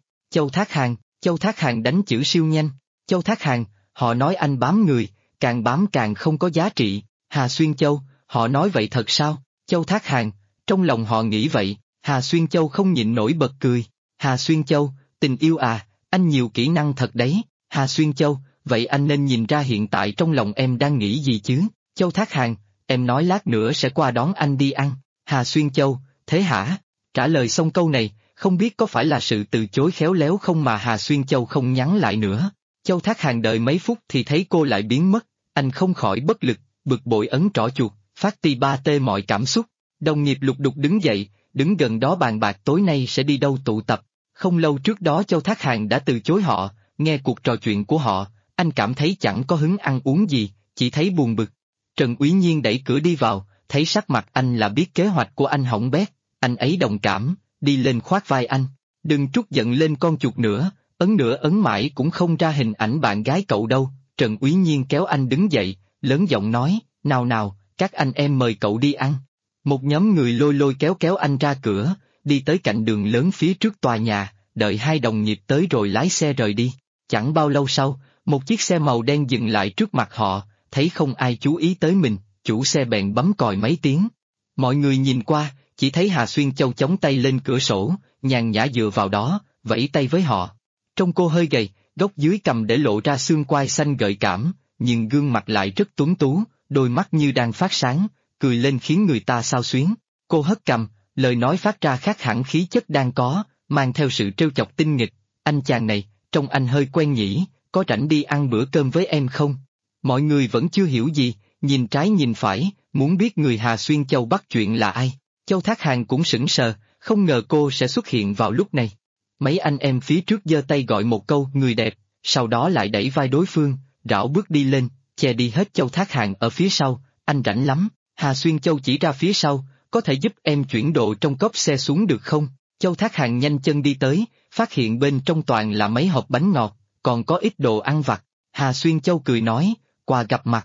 Châu Thác Hàn đánh chữ siêu nhanh. Châu Thác Hàn, họ nói anh bám người, càng bám càng không có giá trị. Hà Xuyên Châu, họ nói vậy thật sao? Châu Thác Hàn, trong lòng họ nghĩ vậy. Hà Xuyên Châu không nhịn nổi bật cười. Hà Xuyên Châu, tình yêu à, anh nhiều kỹ năng thật đấy. Hà Xuyên Châu, vậy anh nên nhìn ra hiện tại trong lòng em đang nghĩ gì chứ? Châu Thác Hàn, em nói lát nữa sẽ qua đón anh đi ăn. Hà Xuyên Châu, thế hả? Trả lời xong câu này, không biết có phải là sự từ chối khéo léo không mà Hà Xuyên Châu không nhắn lại nữa. Châu Thác Hàn đợi mấy phút thì thấy cô lại biến mất, anh không khỏi bất lực, bực bội ấn trỏ chuột, phát ti ba tê mọi cảm xúc. Đồng nghiệp lục đục đứng dậy, đứng gần đó bàn bạc tối nay sẽ đi đâu tụ tập. Không lâu trước đó Châu Thác Hàn đã từ chối họ, nghe cuộc trò chuyện của họ, anh cảm thấy chẳng có hứng ăn uống gì, chỉ thấy buồn bực. Trần Úy Nhiên đẩy cửa đi vào, thấy sắc mặt anh là biết kế hoạch của anh hỏng bét, anh ấy đồng cảm, đi lên khoác vai anh. Đừng trút giận lên con chuột nữa ấn mãi cũng không ra hình ảnh bạn gái cậu đâu. Trần Úy Nhiên kéo anh đứng dậy, lớn giọng nói, nào nào, các anh em mời cậu đi ăn. Một nhóm người lôi lôi kéo kéo anh ra cửa, đi tới cạnh đường lớn phía trước tòa nhà, đợi hai đồng nghiệp tới rồi lái xe rời đi. Chẳng bao lâu sau, một chiếc xe màu đen dừng lại trước mặt họ, thấy không ai chú ý tới mình, chủ xe bèn bấm còi mấy tiếng. Mọi người nhìn qua, chỉ thấy Hà Xuyên Châu chống tay lên cửa sổ, nhàn nhã dựa vào đó, vẫy tay với họ. Trông cô hơi gầy, góc dưới cằm để lộ ra xương quai xanh gợi cảm, nhưng gương mặt lại rất tuấn tú, đôi mắt như đang phát sáng, cười lên khiến người ta xao xuyến. Cô hất cằm, lời nói phát ra khác hẳn khí chất đang có, mang theo sự trêu chọc tinh nghịch. Anh chàng này, trông anh hơi quen nhỉ, có rảnh đi ăn bữa cơm với em không? Mọi người vẫn chưa hiểu gì, nhìn trái nhìn phải, muốn biết người Hà Xuyên Châu bắt chuyện là ai. Châu Thác Hàn cũng sững sờ, không ngờ cô sẽ xuất hiện vào lúc này. Mấy anh em phía trước giơ tay gọi một câu người đẹp, sau đó lại đẩy vai đối phương, rảo bước đi lên, che đi hết Châu Thác Hàn ở phía sau. Anh rảnh lắm. Hà Xuyên Châu chỉ ra phía sau, có thể giúp em chuyển đồ trong cốp xe xuống được không? Châu Thác Hàn nhanh chân đi tới, phát hiện bên trong toàn là mấy hộp bánh ngọt, còn có ít đồ ăn vặt. Hà Xuyên Châu cười nói, quà gặp mặt.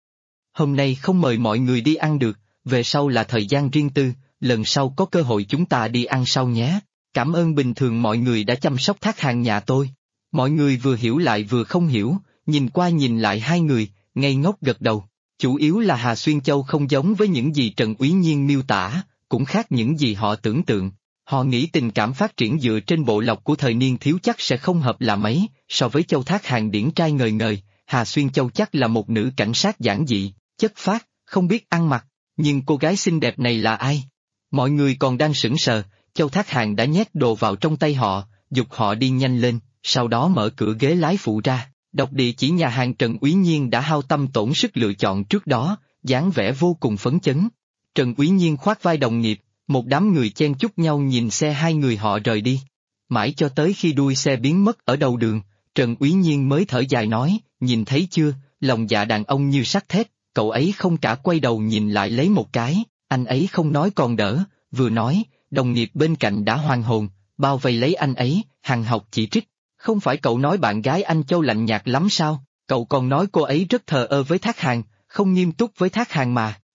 Hôm nay không mời mọi người đi ăn được, về sau là thời gian riêng tư, lần sau có cơ hội chúng ta đi ăn sau nhé. Cảm ơn bình thường mọi người đã chăm sóc Thác Hàn nhà tôi. Mọi người vừa hiểu lại vừa không hiểu, nhìn qua nhìn lại hai người, ngây ngốc gật đầu. Chủ yếu là Hà Xuyên Châu không giống với những gì Trần Úy Nhiên miêu tả, cũng khác những gì họ tưởng tượng. Họ nghĩ tình cảm phát triển dựa trên bộ lọc của thời niên thiếu chắc sẽ không hợp là mấy, so với Châu Thác Hàn điển trai ngời ngời, Hà Xuyên Châu chắc là một nữ cảnh sát giản dị, chất phác, không biết ăn mặc, nhưng cô gái xinh đẹp này là ai? Mọi người còn đang sững sờ, Châu Thác Hàn đã nhét đồ vào trong tay họ, giục họ đi nhanh lên, sau đó mở cửa ghế lái phụ ra, đọc địa chỉ nhà hàng Trần Úy Nhiên đã hao tâm tổn sức lựa chọn trước đó, dáng vẻ vô cùng phấn chấn. Trần Úy Nhiên khoác vai đồng nghiệp, một đám người chen chúc nhau nhìn xe hai người họ rời đi. Mãi cho tới khi đuôi xe biến mất ở đầu đường, Trần Úy Nhiên mới thở dài nói, nhìn thấy chưa, lòng dạ đàn ông như sắt thép, cậu ấy không cả quay đầu nhìn lại lấy một cái, anh ấy không nói còn đỡ, vừa nói, đồng nghiệp bên cạnh đã hoàn hồn, bao vây lấy anh ấy, hằng học chỉ trích. Không phải cậu nói bạn gái anh Châu lạnh nhạt lắm sao, cậu còn nói cô ấy rất thờ ơ với Thác Hàn, không nghiêm túc với Thác Hàn mà,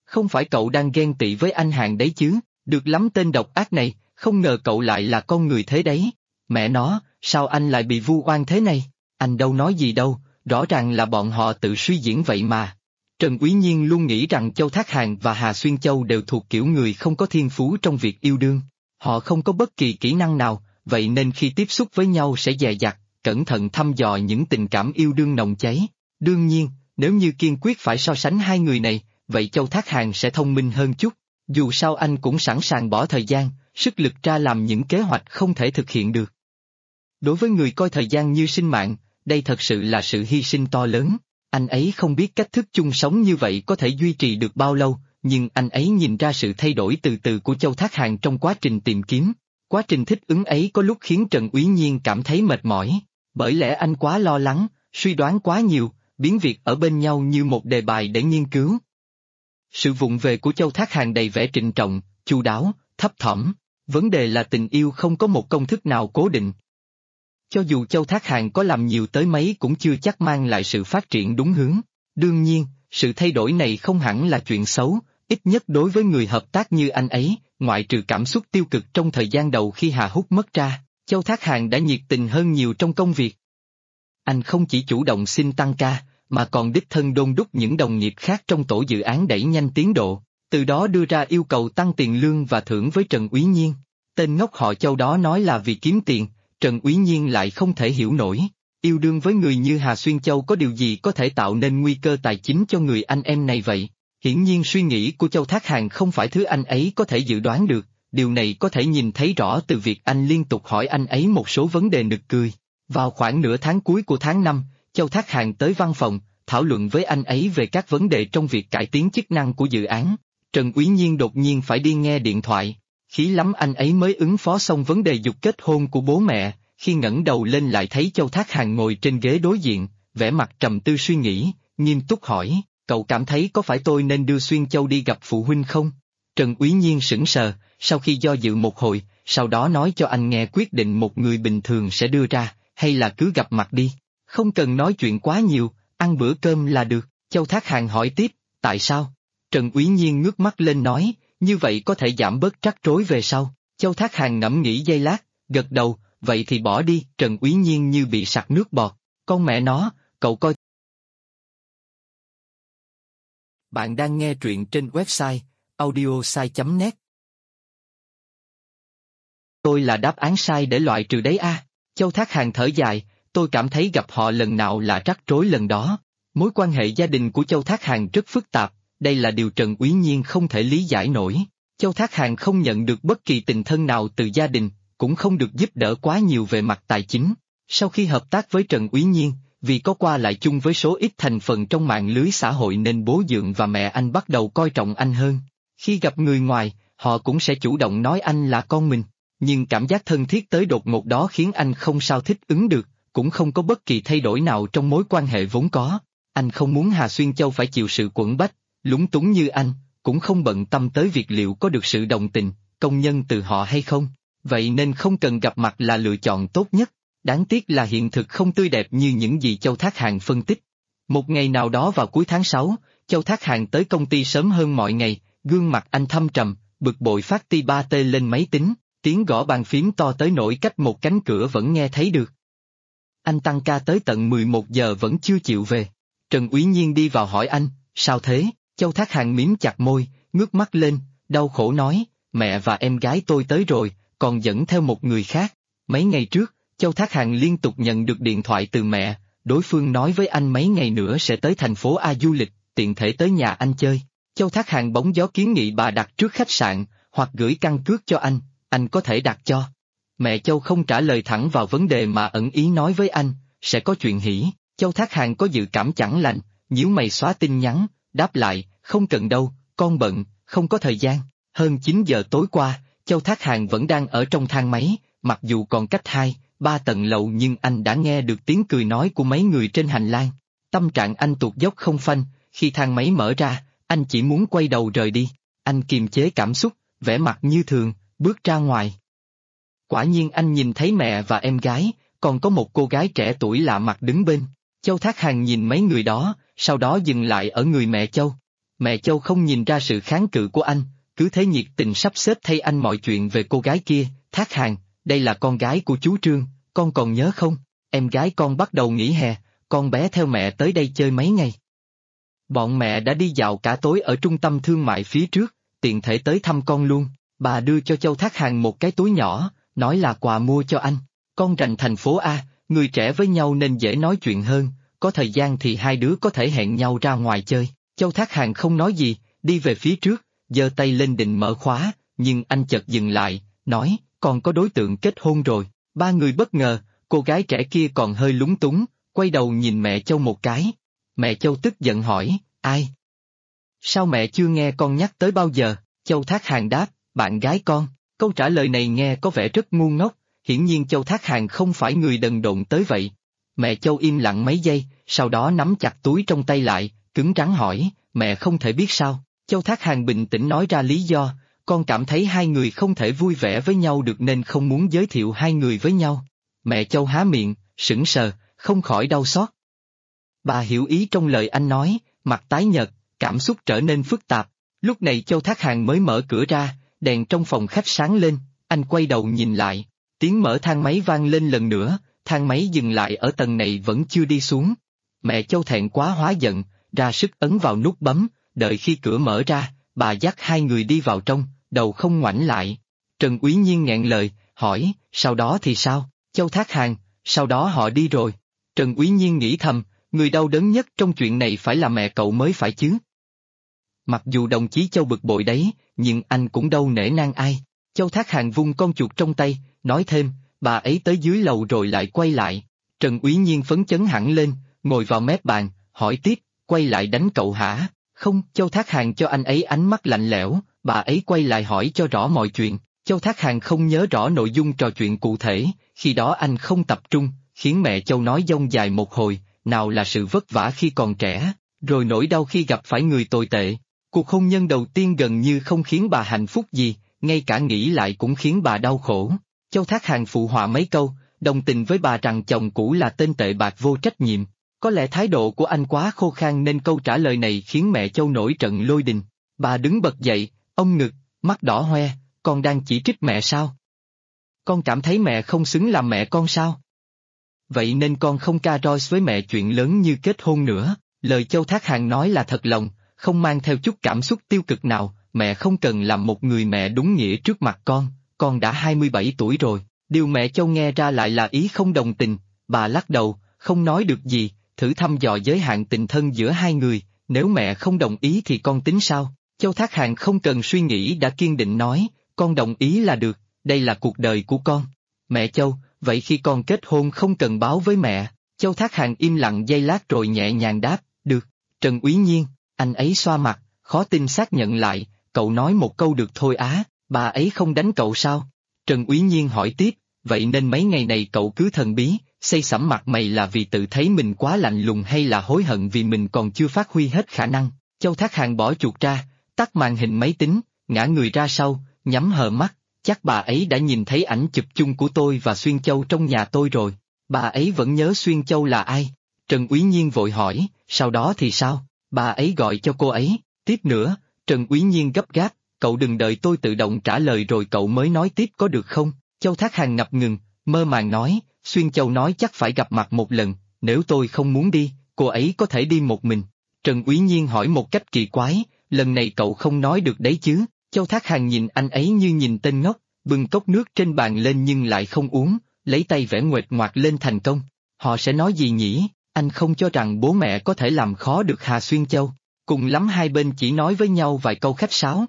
không phải cậu đang ghen tị với anh Hàng đấy chứ, được lắm tên độc ác này, không ngờ cậu lại là con người thế đấy. Mẹ nó, sao anh lại bị vu oan thế này? Anh đâu nói gì đâu, rõ ràng là bọn họ tự suy diễn vậy mà. Trần Úy Nhiên luôn nghĩ rằng Châu Thác Hàn và Hà Xuyên Châu đều thuộc kiểu người không có thiên phú trong việc yêu đương. Họ không có bất kỳ kỹ năng nào, vậy nên khi tiếp xúc với nhau sẽ dè dặt, cẩn thận thăm dò những tình cảm yêu đương nồng cháy. Đương nhiên, nếu như kiên quyết phải so sánh hai người này, vậy Châu Thác Hàn sẽ thông minh hơn chút. Dù sao anh cũng sẵn sàng bỏ thời gian, sức lực ra làm những kế hoạch không thể thực hiện được. Đối với người coi thời gian như sinh mạng, đây thật sự là sự hy sinh to lớn. Anh ấy không biết cách thức chung sống như vậy có thể duy trì được bao lâu, nhưng anh ấy nhìn ra sự thay đổi từ từ của Châu Thác Hàn trong quá trình tìm kiếm. Quá trình thích ứng ấy có lúc khiến Trần Úy Nhiên cảm thấy mệt mỏi, bởi lẽ anh quá lo lắng, suy đoán quá nhiều, biến việc ở bên nhau như một đề bài để nghiên cứu. Sự vụng về của Châu Thác Hàn đầy vẻ trịnh trọng, chu đáo, thấp thỏm. Vấn đề là tình yêu không có một công thức nào cố định. Cho dù Châu Thác Hàn có làm nhiều tới mấy cũng chưa chắc mang lại sự phát triển đúng hướng. Đương nhiên, sự thay đổi này không hẳn là chuyện xấu, ít nhất đối với người hợp tác như anh ấy, ngoại trừ cảm xúc tiêu cực trong thời gian đầu khi Hà Húc mất ra, Châu Thác Hàn đã nhiệt tình hơn nhiều trong công việc. Anh không chỉ chủ động xin tăng ca, mà còn đích thân đôn đốc những đồng nghiệp khác trong tổ dự án đẩy nhanh tiến độ, từ đó đưa ra yêu cầu tăng tiền lương và thưởng với Trần Úy Nhiên. Tên ngốc họ Châu đó nói là vì kiếm tiền, Trần Úy Nhiên lại không thể hiểu nổi. Yêu đương với người như Hà Xuyên Châu có điều gì có thể tạo nên nguy cơ tài chính cho người anh em này vậy? Hiển nhiên suy nghĩ của Châu Thác Hàn không phải thứ anh ấy có thể dự đoán được, điều này có thể nhìn thấy rõ từ việc anh liên tục hỏi anh ấy một số vấn đề nực cười. Vào khoảng nửa tháng cuối của tháng 5, Châu Thác Hàn tới văn phòng, thảo luận với anh ấy về các vấn đề trong việc cải tiến chức năng của dự án. Trần Úy Nhiên đột nhiên phải đi nghe điện thoại, khí lắm anh ấy mới ứng phó xong vấn đề dục kết hôn của bố mẹ, khi ngẩng đầu lên lại thấy Châu Thác Hàn ngồi trên ghế đối diện, vẻ mặt trầm tư suy nghĩ, nghiêm túc hỏi, cậu cảm thấy có phải tôi nên đưa Xuyên Châu đi gặp phụ huynh không? Trần Úy Nhiên sững sờ, sau khi do dự một hồi, sau đó nói cho anh nghe quyết định một người bình thường sẽ đưa ra, hay là cứ gặp mặt đi, không cần nói chuyện quá nhiều, ăn bữa cơm là được. Châu Thác Hàn hỏi tiếp, tại sao? Trần Úy Nhiên ngước mắt lên nói, như vậy có thể giảm bớt rắc rối về sau. Châu Thác Hàn ngẫm nghĩ giây lát, gật đầu, vậy thì bỏ đi. Trần Úy Nhiên như bị sặc nước bọt, con mẹ nó, cậu coi. Bạn đang nghe truyện trên website audiosai.net. Tôi là đáp án sai để loại trừ đấy a. Châu Thác Hàn thở dài, tôi cảm thấy gặp họ lần nào là rắc rối lần đó. Mối quan hệ gia đình của Châu Thác Hàn rất phức tạp, đây là điều Trần Úy Nhiên không thể lý giải nổi. Châu Thác Hàn không nhận được bất kỳ tình thân nào từ gia đình, cũng không được giúp đỡ quá nhiều về mặt tài chính. Sau khi hợp tác với Trần Úy Nhiên, vì có qua lại chung với số ít thành phần trong mạng lưới xã hội nên bố Dượng và mẹ anh bắt đầu coi trọng anh hơn. Khi gặp người ngoài, họ cũng sẽ chủ động nói anh là con mình, nhưng cảm giác thân thiết tới đột ngột đó khiến anh không sao thích ứng được, cũng không có bất kỳ thay đổi nào trong mối quan hệ vốn có. Anh không muốn Hà Xuyên Châu phải chịu sự quẫn bách, lúng túng như anh, cũng không bận tâm tới việc liệu có được sự đồng tình, công nhân từ họ hay không, vậy nên không cần gặp mặt là lựa chọn tốt nhất. Đáng tiếc là hiện thực không tươi đẹp như những gì Châu Thác Hàn phân tích. Một ngày nào đó vào cuối tháng 6, Châu Thác Hàn tới công ty sớm hơn mọi ngày, gương mặt anh thâm trầm, bực bội phát ti ba tê lên máy tính, tiếng gõ bàn phím to tới nỗi cách một cánh cửa vẫn nghe thấy được. Anh tăng ca tới tận 11 giờ vẫn chưa chịu về. Trần Úy Nhiên đi vào hỏi anh, sao thế? Châu Thác Hàn mím chặt môi, ngước mắt lên, đau khổ nói, mẹ và em gái tôi tới rồi, còn dẫn theo một người khác. Mấy ngày trước, Châu Thác Hàn liên tục nhận được điện thoại từ mẹ, đối phương nói với anh mấy ngày nữa sẽ tới thành phố A du lịch, tiện thể tới nhà anh chơi. Châu Thác Hàn bóng gió kiến nghị bà đặt trước khách sạn, hoặc gửi căn cước cho anh có thể đặt cho. Mẹ Châu không trả lời thẳng vào vấn đề mà ẩn ý nói với anh, sẽ có chuyện hỉ. Châu Thác Hàn có dự cảm chẳng lành, nhíu mày xóa tin nhắn, đáp lại, không cần đâu, con bận, không có thời gian. Hơn 9 giờ tối qua, Châu Thác Hàn vẫn đang ở trong thang máy, mặc dù còn cách 2-3 tầng lầu nhưng anh đã nghe được tiếng cười nói của mấy người trên hành lang. Tâm trạng anh tuột dốc không phanh, khi thang máy mở ra, anh chỉ muốn quay đầu rời đi. Anh kiềm chế cảm xúc, vẻ mặt như thường, bước ra ngoài. Quả nhiên anh nhìn thấy mẹ và em gái, còn có một cô gái trẻ tuổi lạ mặt đứng bên. Châu Thác Hàn nhìn mấy người đó, sau đó dừng lại ở người mẹ Châu. Mẹ Châu không nhìn ra sự kháng cự của anh, cứ thế nhiệt tình sắp xếp thay anh mọi chuyện về cô gái kia. Thác Hàn, đây là con gái của chú Trương, con còn nhớ không? Em gái con bắt đầu nghỉ hè, con bé theo mẹ tới đây chơi mấy ngày. Bọn mẹ đã đi dạo cả tối ở trung tâm thương mại phía trước, tiện thể tới thăm con luôn. Bà đưa cho Châu Thác Hàn một cái túi nhỏ, nói là quà mua cho anh. Con rành thành phố A, người trẻ với nhau nên dễ nói chuyện hơn, có thời gian thì hai đứa có thể hẹn nhau ra ngoài chơi. Châu Thác Hàn không nói gì, đi về phía trước, giơ tay lên định mở khóa, nhưng anh chợt dừng lại, nói, còn có đối tượng kết hôn rồi. Ba người bất ngờ, cô gái trẻ kia còn hơi lúng túng, quay đầu nhìn mẹ Châu một cái. Mẹ Châu tức giận hỏi, ai? Sao mẹ chưa nghe con nhắc tới bao giờ? Châu Thác Hàn đáp, bạn gái con. Câu trả lời này nghe có vẻ rất ngu ngốc, hiển nhiên Châu Thác Hàn không phải người đần độn tới vậy. Mẹ Châu im lặng mấy giây, sau đó nắm chặt túi trong tay lại, cứng rắn hỏi, mẹ không thể biết sao? Châu Thác Hàn bình tĩnh nói ra lý do, con cảm thấy hai người không thể vui vẻ với nhau được nên không muốn giới thiệu hai người với nhau. Mẹ Châu há miệng, sững sờ, không khỏi đau xót. Bà hiểu ý trong lời anh nói, mặt tái nhợt, cảm xúc trở nên phức tạp. Lúc này Châu Thác Hàn mới mở cửa ra, đèn trong phòng khách sáng lên, anh quay đầu nhìn lại, tiếng mở thang máy vang lên lần nữa, thang máy dừng lại ở tầng này vẫn chưa đi xuống. Mẹ Châu thẹn quá hóa giận, ra sức ấn vào nút bấm, đợi khi cửa mở ra, bà dắt hai người đi vào trong, đầu không ngoảnh lại. Trần Úy Nhiên nghẹn lời, hỏi, sau đó thì sao? Châu Thác Hàn, sau đó họ đi rồi. Trần Úy Nhiên nghĩ thầm, người đau đớn nhất trong chuyện này phải là mẹ cậu mới phải chứ. Mặc dù đồng chí Châu bực bội đấy, nhưng anh cũng đâu nể nang ai. Châu Thác Hàn vung con chuột trong tay, nói thêm, bà ấy tới dưới lầu rồi lại quay lại. Trần Úy Nhiên phấn chấn hẳn lên, ngồi vào mép bàn, hỏi tiếp, quay lại đánh cậu hả? Không, Châu Thác Hàn cho anh ấy ánh mắt lạnh lẽo, bà ấy quay lại hỏi cho rõ mọi chuyện. Châu Thác Hàn không nhớ rõ nội dung trò chuyện cụ thể, khi đó anh không tập trung, khiến mẹ Châu nói dông dài một hồi, nào là sự vất vả khi còn trẻ, rồi nỗi đau khi gặp phải người tồi tệ. Cuộc hôn nhân đầu tiên gần như không khiến bà hạnh phúc gì, ngay cả nghĩ lại cũng khiến bà đau khổ. Châu Thác Hàn phụ họa mấy câu, đồng tình với bà rằng chồng cũ là tên tệ bạc vô trách nhiệm. Có lẽ thái độ của anh quá khô khan nên câu trả lời này khiến mẹ Châu nổi trận lôi đình. Bà đứng bật dậy, ôm ngực, mắt đỏ hoe, con đang chỉ trích mẹ sao? Con cảm thấy mẹ không xứng làm mẹ con sao? Vậy nên con không ca roi với mẹ chuyện lớn như kết hôn nữa. Lời Châu Thác Hàn nói là thật lòng, không mang theo chút cảm xúc tiêu cực nào, mẹ không cần làm một người mẹ đúng nghĩa trước mặt con đã 27 tuổi rồi. Điều mẹ Châu nghe ra lại là ý không đồng tình, bà lắc đầu, không nói được gì, thử thăm dò giới hạn tình thân giữa hai người, nếu mẹ không đồng ý thì con tính sao? Châu Thác Hàn không cần suy nghĩ đã kiên định nói, con đồng ý là được, đây là cuộc đời của con. Mẹ Châu, vậy khi con kết hôn không cần báo với mẹ. Châu Thác Hàn im lặng giây lát rồi nhẹ nhàng đáp, được. Trần Úy Nhiên, anh ấy xoa mặt, khó tin xác nhận lại, cậu nói một câu được thôi á, bà ấy không đánh cậu sao? Trần Úy Nhiên hỏi tiếp, vậy nên mấy ngày này cậu cứ thần bí, xây sẩm mặt mày là vì tự thấy mình quá lạnh lùng hay là hối hận vì mình còn chưa phát huy hết khả năng? Châu Thác Hàn bỏ chuột ra, tắt màn hình máy tính, ngã người ra sau, nhắm hờ mắt, chắc bà ấy đã nhìn thấy ảnh chụp chung của tôi và Xuyên Châu trong nhà tôi rồi. Bà ấy vẫn nhớ Xuyên Châu là ai? Trần Úy Nhiên vội hỏi, sau đó thì sao? Bà ấy gọi cho cô ấy. Tiếp nữa, Trần Úy Nhiên gấp gáp, cậu đừng đợi tôi tự động trả lời rồi cậu mới nói tiếp có được không? Châu Thác Hàn ngập ngừng, mơ màng nói, Xuyên Châu nói chắc phải gặp mặt một lần, nếu tôi không muốn đi, cô ấy có thể đi một mình. Trần Úy Nhiên hỏi một cách kỳ quái, lần này cậu không nói được đấy chứ? Châu Thác Hàn nhìn anh ấy như nhìn tên ngốc, bưng cốc nước trên bàn lên nhưng lại không uống, lấy tay vẽ nguệch ngoạc lên thành công. Họ sẽ nói gì nhỉ? Anh không cho rằng bố mẹ có thể làm khó được Hà Xuyên Châu, cùng lắm hai bên chỉ nói với nhau vài câu khách sáo.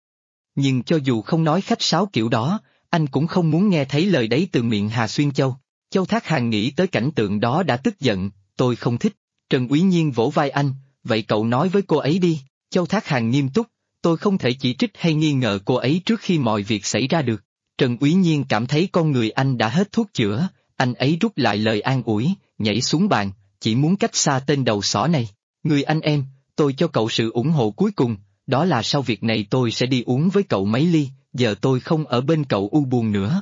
Nhưng cho dù không nói khách sáo kiểu đó, anh cũng không muốn nghe thấy lời đấy từ miệng Hà Xuyên Châu. Châu Thác Hàn nghĩ tới cảnh tượng đó đã tức giận, tôi không thích. Trần Úy Nhiên vỗ vai anh, vậy cậu nói với cô ấy đi. Châu Thác Hàn nghiêm túc, tôi không thể chỉ trích hay nghi ngờ cô ấy trước khi mọi việc xảy ra được. Trần Úy Nhiên cảm thấy con người anh đã hết thuốc chữa, anh ấy rút lại lời an ủi, nhảy xuống bàn, chỉ muốn cách xa tên đầu sỏ này. Người anh em, tôi cho cậu sự ủng hộ cuối cùng, đó là sau việc này tôi sẽ đi uống với cậu mấy ly, giờ tôi không ở bên cậu u buồn nữa.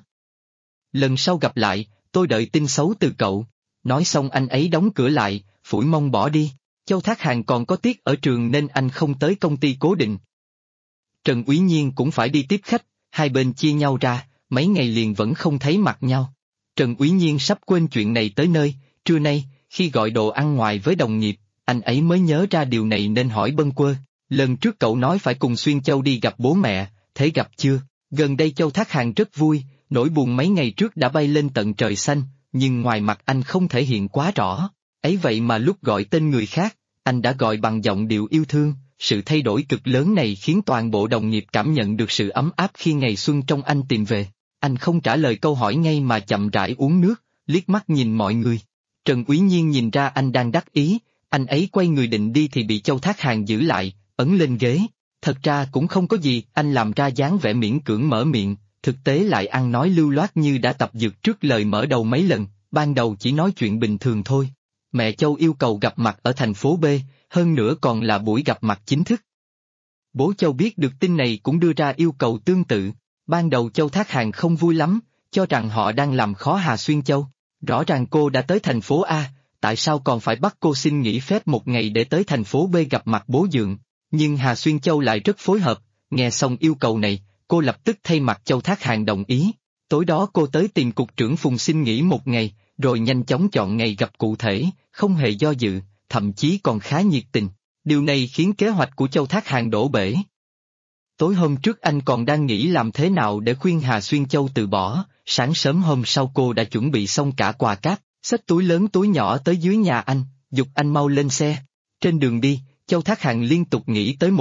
Lần sau gặp lại, tôi đợi tin xấu từ cậu. Nói xong anh ấy đóng cửa lại, phủi mông bỏ đi. Châu Thác Hàn còn có tiết ở trường nên anh không tới công ty cố định. Trần Úy Nhiên cũng phải đi tiếp khách, hai bên chia nhau ra, mấy ngày liền vẫn không thấy mặt nhau. Trần Úy Nhiên sắp quên chuyện này tới nơi, trưa nay, khi gọi đồ ăn ngoài với đồng nghiệp, anh ấy mới nhớ ra điều này nên hỏi Bân Quơ. Lần trước cậu nói phải cùng Xuyên Châu đi gặp bố mẹ, thế gặp chưa? Gần đây Châu Thác Hàn rất vui, nỗi buồn mấy ngày trước đã bay lên tận trời xanh, nhưng ngoài mặt anh không thể hiện quá rõ. Ấy vậy mà lúc gọi tên người khác, anh đã gọi bằng giọng điệu yêu thương. Sự thay đổi cực lớn này khiến toàn bộ đồng nghiệp cảm nhận được sự ấm áp khi ngày xuân trong anh tìm về. Anh không trả lời câu hỏi ngay mà chậm rãi uống nước, liếc mắt nhìn mọi người. Trần Úy Nhiên nhìn ra anh đang đắc ý, anh ấy quay người định đi thì bị Châu Thác Hàn giữ lại, ấn lên ghế. Thật ra cũng không có gì, anh làm ra dáng vẻ miễn cưỡng mở miệng, thực tế lại ăn nói lưu loát như đã tập dượt trước lời mở đầu mấy lần, ban đầu chỉ nói chuyện bình thường thôi. Mẹ Châu yêu cầu gặp mặt ở thành phố B, hơn nữa còn là buổi gặp mặt chính thức. Bố Châu biết được tin này cũng đưa ra yêu cầu tương tự. Ban đầu Châu Thác Hàn không vui lắm, cho rằng họ đang làm khó Hà Xuyên Châu. Rõ ràng cô đã tới thành phố A, tại sao còn phải bắt cô xin nghỉ phép một ngày để tới thành phố B gặp mặt bố Dượng? Nhưng Hà Xuyên Châu lại rất phối hợp, nghe xong yêu cầu này, cô lập tức thay mặt Châu Thác Hàn đồng ý. Tối đó cô tới tìm cục trưởng Phùng xin nghỉ một ngày, rồi nhanh chóng chọn ngày gặp cụ thể, không hề do dự, thậm chí còn khá nhiệt tình. Điều này khiến kế hoạch của Châu Thác Hàn đổ bể. Tối hôm trước anh còn đang nghĩ làm thế nào để khuyên Hà Xuyên Châu từ bỏ, sáng sớm hôm sau cô đã chuẩn bị xong cả quà cáp, xách túi lớn túi nhỏ tới dưới nhà anh, giục anh mau lên xe. Trên đường đi, Châu Thác Hàn liên tục nghĩ tới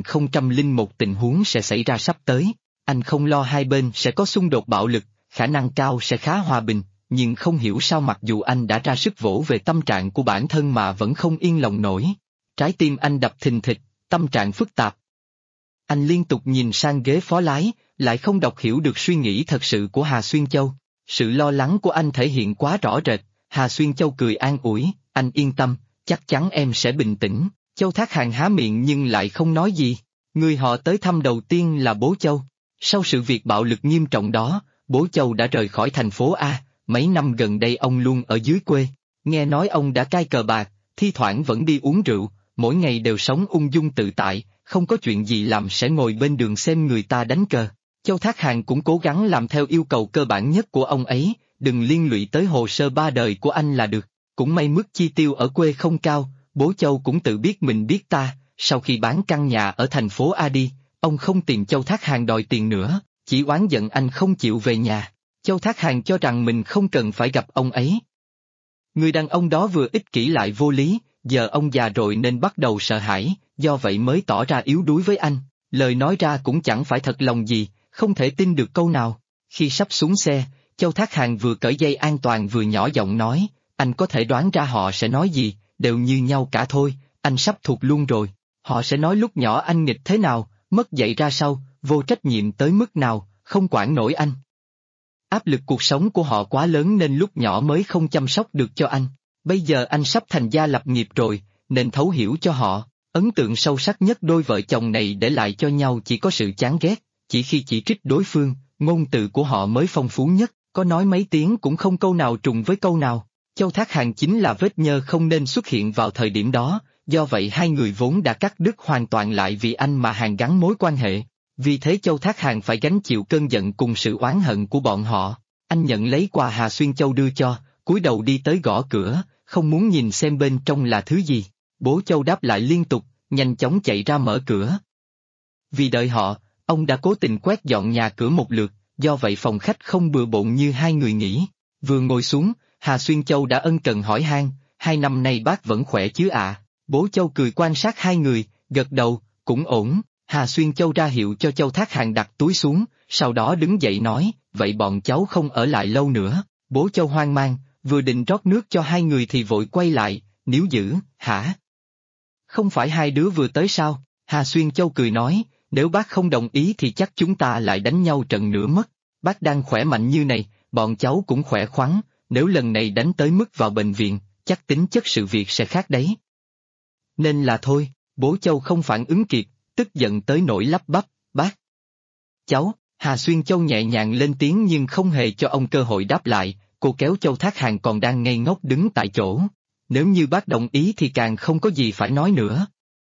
1001 tình huống sẽ xảy ra sắp tới. Anh không lo hai bên sẽ có xung đột bạo lực, khả năng cao sẽ khá hòa bình, nhưng không hiểu sao mặc dù anh đã ra sức vỗ về tâm trạng của bản thân mà vẫn không yên lòng nổi. Trái tim anh đập thình thịch, tâm trạng phức tạp. Anh liên tục nhìn sang ghế phó lái, lại không đọc hiểu được suy nghĩ thật sự của Hà Xuyên Châu. Sự lo lắng của anh thể hiện quá rõ rệt, Hà Xuyên Châu cười an ủi, anh yên tâm, chắc chắn em sẽ bình tĩnh. Châu Thác Hàn há miệng nhưng lại không nói gì. Người họ tới thăm đầu tiên là bố Châu. Sau sự việc bạo lực nghiêm trọng đó, bố Châu đã rời khỏi thành phố A, mấy năm gần đây ông luôn ở dưới quê. Nghe nói ông đã cai cờ bạc, thi thoảng vẫn đi uống rượu, mỗi ngày đều sống ung dung tự tại, không có chuyện gì làm sẽ ngồi bên đường xem người ta đánh cờ. Châu Thác Hàn cũng cố gắng làm theo yêu cầu cơ bản nhất của ông ấy, đừng liên lụy tới hồ sơ ba đời của anh là được. Cũng may mức chi tiêu ở quê không cao, bố Châu cũng tự biết mình biết ta, sau khi bán căn nhà ở thành phố A đi, ông không tìm Châu Thác Hàn đòi tiền nữa, chỉ oán giận anh không chịu về nhà. Châu Thác Hàn cho rằng mình không cần phải gặp ông ấy. Người đàn ông đó vừa ích kỷ lại vô lý, giờ ông già rồi nên bắt đầu sợ hãi, do vậy mới tỏ ra yếu đuối với anh, lời nói ra cũng chẳng phải thật lòng gì, không thể tin được câu nào. Khi sắp xuống xe, Châu Thác Hàn vừa cởi dây an toàn vừa nhỏ giọng nói, anh có thể đoán ra họ sẽ nói gì, đều như nhau cả thôi, anh sắp thuộc luôn rồi. Họ sẽ nói lúc nhỏ anh nghịch thế nào, mất dạy ra sao, vô trách nhiệm tới mức nào, không quản nổi anh. Áp lực cuộc sống của họ quá lớn nên lúc nhỏ mới không chăm sóc được cho anh. Bây giờ anh sắp thành gia lập nghiệp rồi, nên thấu hiểu cho họ. Ấn tượng sâu sắc nhất đôi vợ chồng này để lại cho nhau chỉ có sự chán ghét, chỉ khi chỉ trích đối phương, ngôn từ của họ mới phong phú nhất, có nói mấy tiếng cũng không câu nào trùng với câu nào. Châu Thác Hàn chính là vết nhơ không nên xuất hiện vào thời điểm đó, do vậy hai người vốn đã cắt đứt hoàn toàn lại vì anh mà hàn gắn mối quan hệ. Vì thế Châu Thác Hàn phải gánh chịu cơn giận cùng sự oán hận của bọn họ. Anh nhận lấy quà Hà Xuyên Châu đưa cho, cúi đầu đi tới gõ cửa, không muốn nhìn xem bên trong là thứ gì. Bố Châu đáp lại liên tục, nhanh chóng chạy ra mở cửa. Vì đợi họ, ông đã cố tình quét dọn nhà cửa một lượt, do vậy phòng khách không bừa bộn như hai người nghĩ. Vừa ngồi xuống, Hà Xuyên Châu đã ân cần hỏi han, 2 năm nay bác vẫn khỏe chứ ạ? Bố Châu cười quan sát hai người, gật đầu, cũng ổn. Hà Xuyên Châu ra hiệu cho Châu Thác Hàn đặt túi xuống, sau đó đứng dậy nói, vậy bọn cháu không ở lại lâu nữa. Bố Châu hoang mang, vừa định rót nước cho hai người thì vội quay lại, níu giữ, hả? Không phải hai đứa vừa tới sao? Hà Xuyên Châu cười nói, nếu bác không đồng ý thì chắc chúng ta lại đánh nhau trận nữa mất. Bác đang khỏe mạnh như này, bọn cháu cũng khỏe khoắn, nếu lần này đánh tới mức vào bệnh viện, chắc tính chất sự việc sẽ khác đấy. Nên là thôi, bố Châu không phản ứng kịp, tức giận tới nỗi lắp bắp, bác. Cháu, Hà Xuyên Châu nhẹ nhàng lên tiếng nhưng không hề cho ông cơ hội đáp lại, cô kéo Châu Thác Hàn còn đang ngây ngốc đứng tại chỗ. nếu như bác đồng ý thì càng không có gì phải nói nữa.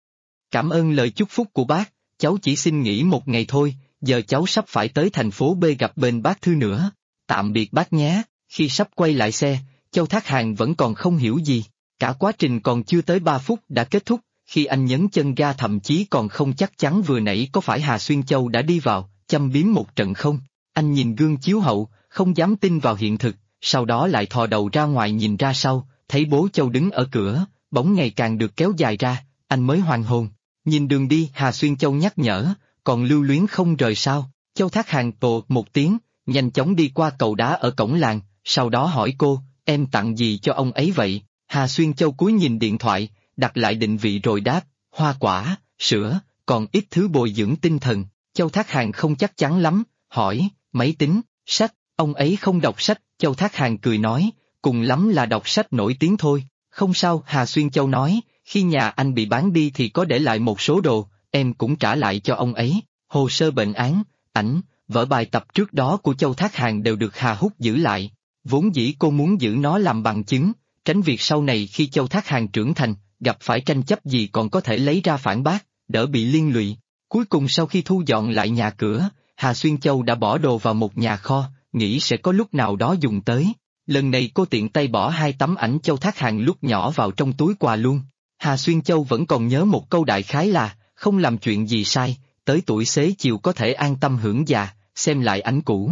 Cảm ơn lời chúc phúc của bác, cháu chỉ xin nghỉ một ngày thôi, giờ cháu sắp phải tới thành phố B gặp bên bác Thư nữa. Tạm biệt bác nhé. Khi sắp quay lại xe, Châu Thác Hàng vẫn còn không hiểu gì. Cả quá trình còn chưa tới 3 phút đã kết thúc, khi anh nhấn chân ga thậm chí còn không chắc chắn vừa nãy có phải Hà Xuyên Châu đã đi vào, châm biếm một trận không. Anh nhìn gương chiếu hậu, không dám tin vào hiện thực, sau đó lại thò đầu ra ngoài nhìn ra sau, thấy bố Châu đứng ở cửa, bóng ngày càng được kéo dài ra, anh mới hoàn hồn. Nhìn đường đi, Hà Xuyên Châu nhắc nhở, còn lưu luyến không rời sao. Châu Thác Hàng ồ một tiếng, nhanh chóng đi qua cầu đá ở cổng làng, sau đó hỏi cô, em tặng gì cho ông ấy vậy? Hà Xuyên Châu cúi nhìn điện thoại, đặt lại định vị rồi đáp, hoa quả, sữa, còn ít thứ bồi dưỡng tinh thần. Châu Thác Hàng không chắc chắn lắm, hỏi, máy tính, sách, ông ấy không đọc sách. Châu Thác Hàng cười nói, cùng lắm là đọc sách nổi tiếng thôi. Không sao, Hà Xuyên Châu nói, khi nhà anh bị bán đi thì có để lại một số đồ, em cũng trả lại cho ông ấy. Hồ sơ bệnh án, ảnh, vở bài tập trước đó của Châu Thác Hàng đều được Hà Húc giữ lại. Vốn dĩ cô muốn giữ nó làm bằng chứng, tránh việc sau này khi Châu Thác Hàng trưởng thành, gặp phải tranh chấp gì còn có thể lấy ra phản bác, đỡ bị liên lụy. Cuối cùng sau khi thu dọn lại nhà cửa, Hà Xuyên Châu đã bỏ đồ vào một nhà kho, nghĩ sẽ có lúc nào đó dùng tới. Lần này cô tiện tay bỏ 2 tấm ảnh Châu Thác Hàng lúc nhỏ vào trong túi quà luôn. Hà Xuyên Châu vẫn còn nhớ một câu đại khái là, không làm chuyện gì sai, tới tuổi xế chiều có thể an tâm hưởng già, xem lại ảnh cũ.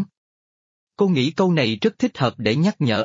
Cô nghĩ câu này rất thích hợp để nhắc nhở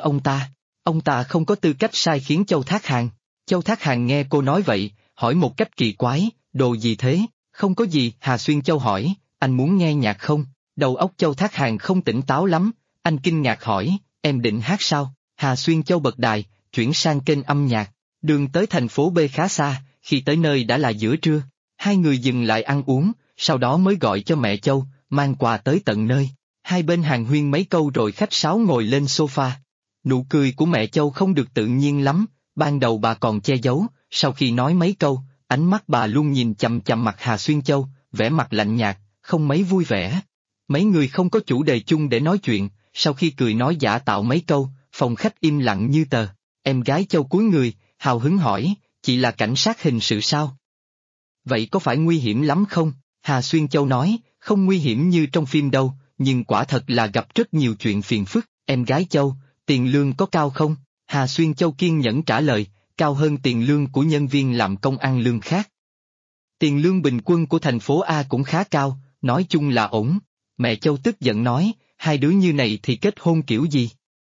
ông ta không có tư cách sai khiến Châu Thác Hàng. Châu Thác Hàng nghe cô nói vậy, hỏi một cách kỳ quái, đồ gì thế? Không có gì, Hà Xuyên Châu hỏi, anh muốn nghe nhạc không? Đầu óc Châu Thác Hàng không tỉnh táo lắm, anh kinh ngạc hỏi, em định hát sao? Hà Xuyên Châu bật đài, chuyển sang kênh âm nhạc. Đường tới thành phố B khá xa, khi tới nơi đã là giữa trưa. Hai người dừng lại ăn uống, sau đó mới gọi cho mẹ Châu, mang quà tới tận nơi. Hai bên hàn huyên mấy câu rồi khách sáo ngồi lên sofa. Nụ cười của mẹ Châu không được tự nhiên lắm, ban đầu bà còn che giấu, sau khi nói mấy câu, ánh mắt bà luôn nhìn chằm chằm mặt Hà Xuyên Châu, vẻ mặt lạnh nhạt, không mấy vui vẻ. Mấy người không có chủ đề chung để nói chuyện, sau khi cười nói giả tạo mấy câu, phòng khách im lặng như tờ. Em gái Châu cúi người, hào hứng hỏi, chị là cảnh sát hình sự sao? Vậy có phải nguy hiểm lắm không? Hà Xuyên Châu nói, không nguy hiểm như trong phim đâu, nhưng quả thật là gặp rất nhiều chuyện phiền phức. Em gái Châu, tiền lương có cao không? Hà Xuyên Châu kiên nhẫn trả lời, cao hơn tiền lương của nhân viên làm công ăn lương khác. Tiền lương bình quân của thành phố A cũng khá cao, nói chung là ổn. Mẹ Châu tức giận nói, hai đứa như này thì kết hôn kiểu gì?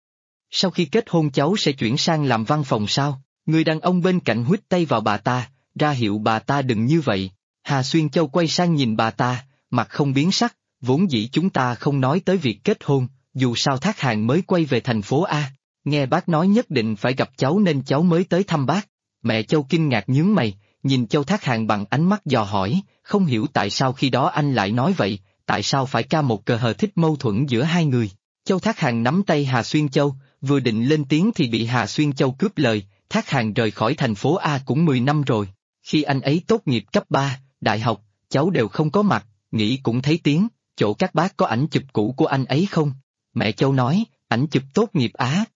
Sau khi kết hôn cháu sẽ chuyển sang làm văn phòng sao? Người đàn ông bên cạnh huýt tay vào bà ta, ra hiệu bà ta đừng như vậy. Hà Xuyên Châu quay sang nhìn bà ta, mặt không biến sắc, vốn dĩ chúng ta không nói tới việc kết hôn, dù sao Thác Hàng mới quay về thành phố A. Nghe bác nói nhất định phải gặp cháu nên cháu mới tới thăm bác. Mẹ Châu kinh ngạc nhướng mày, nhìn Châu Thác Hàng bằng ánh mắt dò hỏi, không hiểu tại sao khi đó anh lại nói vậy, tại sao phải ca một cờ hờ thích mâu thuẫn giữa hai người. Châu Thác Hàng nắm tay Hà Xuyên Châu, vừa định lên tiếng thì bị Hà Xuyên Châu cướp lời, Thác Hàng rời khỏi thành phố A cũng 10 năm rồi. Khi anh ấy tốt nghiệp cấp 3, đại học, cháu đều không có mặt, nghĩ cũng thấy tiếng, chỗ các bác có ảnh chụp cũ của anh ấy không? Mẹ Châu nói, ảnh chụp tốt nghiệp á.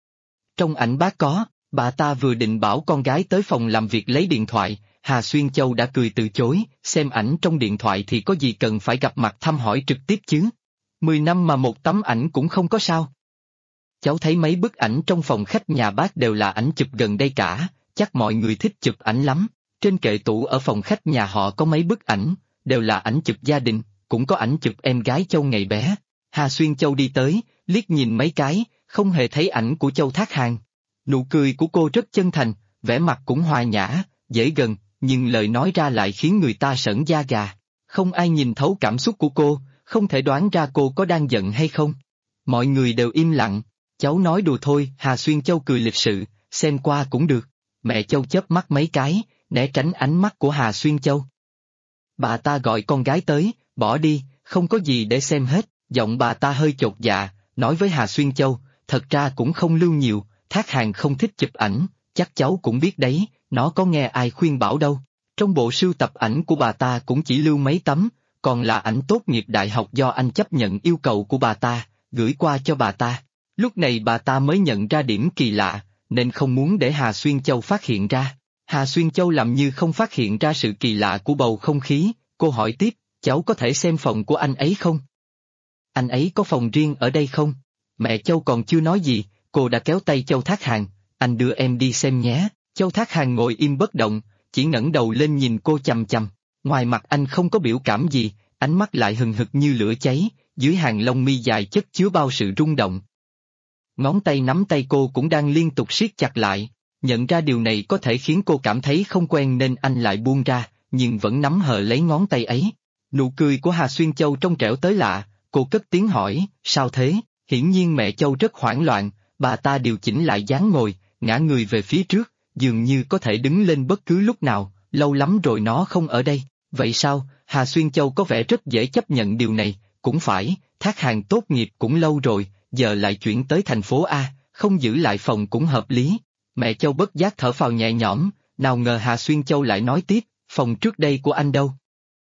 Trong ảnh bác có, bà ta vừa định bảo con gái tới phòng làm việc lấy điện thoại, Hà Xuyên Châu đã cười từ chối, xem ảnh trong điện thoại thì có gì cần phải gặp mặt thăm hỏi trực tiếp chứ. 10 năm mà một tấm ảnh cũng không có sao. Cháu thấy mấy bức ảnh trong phòng khách nhà bác đều là ảnh chụp gần đây cả, chắc mọi người thích chụp ảnh lắm. Trên kệ tủ ở phòng khách nhà họ có mấy bức ảnh, đều là ảnh chụp gia đình, cũng có ảnh chụp em gái Châu ngày bé. Hà Xuyên Châu đi tới, liếc nhìn mấy cái, không hề thấy ảnh của Châu Thác Hàng. Nụ cười của cô rất chân thành, vẻ mặt cũng hòa nhã, dễ gần, nhưng lời nói ra lại khiến người ta sởn da gà. Không ai nhìn thấu cảm xúc của cô, không thể đoán ra cô có đang giận hay không. Mọi người đều im lặng, cháu nói đùa thôi. Hà Xuyên Châu cười lịch sự, xem qua cũng được. Mẹ Châu chớp mắt mấy cái, né tránh ánh mắt của Hà Xuyên Châu. Bà ta gọi con gái tới, bỏ đi, không có gì để xem hết. Giọng bà ta hơi chột dạ, nói với Hà Xuyên Châu, thật ra cũng không lưu nhiều, Thác Hàng không thích chụp ảnh, chắc cháu cũng biết đấy, nó có nghe ai khuyên bảo đâu. Trong bộ sưu tập ảnh của bà ta cũng chỉ lưu mấy tấm, còn là ảnh tốt nghiệp đại học do anh chấp nhận yêu cầu của bà ta, gửi qua cho bà ta. Lúc này bà ta mới nhận ra điểm kỳ lạ, nên không muốn để Hà Xuyên Châu phát hiện ra. Hà Xuyên Châu làm như không phát hiện ra sự kỳ lạ của bầu không khí, cô hỏi tiếp, cháu có thể xem phòng của anh ấy không? Anh ấy có phòng riêng ở đây không? Mẹ Châu còn chưa nói gì, cô đã kéo tay Châu Thác Hàn, anh đưa em đi xem nhé. Châu Thác Hàn ngồi im bất động, chỉ ngẩng đầu lên nhìn cô chằm chằm. Ngoài mặt anh không có biểu cảm gì, ánh mắt lại hừng hực như lửa cháy, dưới hàng lông mi dài chất chứa bao sự rung động. Ngón tay nắm tay cô cũng đang liên tục siết chặt lại, nhận ra điều này có thể khiến cô cảm thấy không quen nên anh lại buông ra, nhưng vẫn nắm hờ lấy ngón tay ấy. Nụ cười của Hà Xuyên Châu trong trẻo tới lạ, cô cất tiếng hỏi, sao thế? Hiển nhiên mẹ Châu rất hoảng loạn, bà ta điều chỉnh lại dáng ngồi, ngả người về phía trước, dường như có thể đứng lên bất cứ lúc nào, lâu lắm rồi nó không ở đây. Vậy sao? Hà Xuyên Châu có vẻ rất dễ chấp nhận điều này, cũng phải, Thác Hàn tốt nghiệp cũng lâu rồi, giờ lại chuyển tới thành phố A, không giữ lại phòng cũng hợp lý. Mẹ Châu bất giác thở phào nhẹ nhõm, nào ngờ Hà Xuyên Châu lại nói tiếp, phòng trước đây của anh đâu?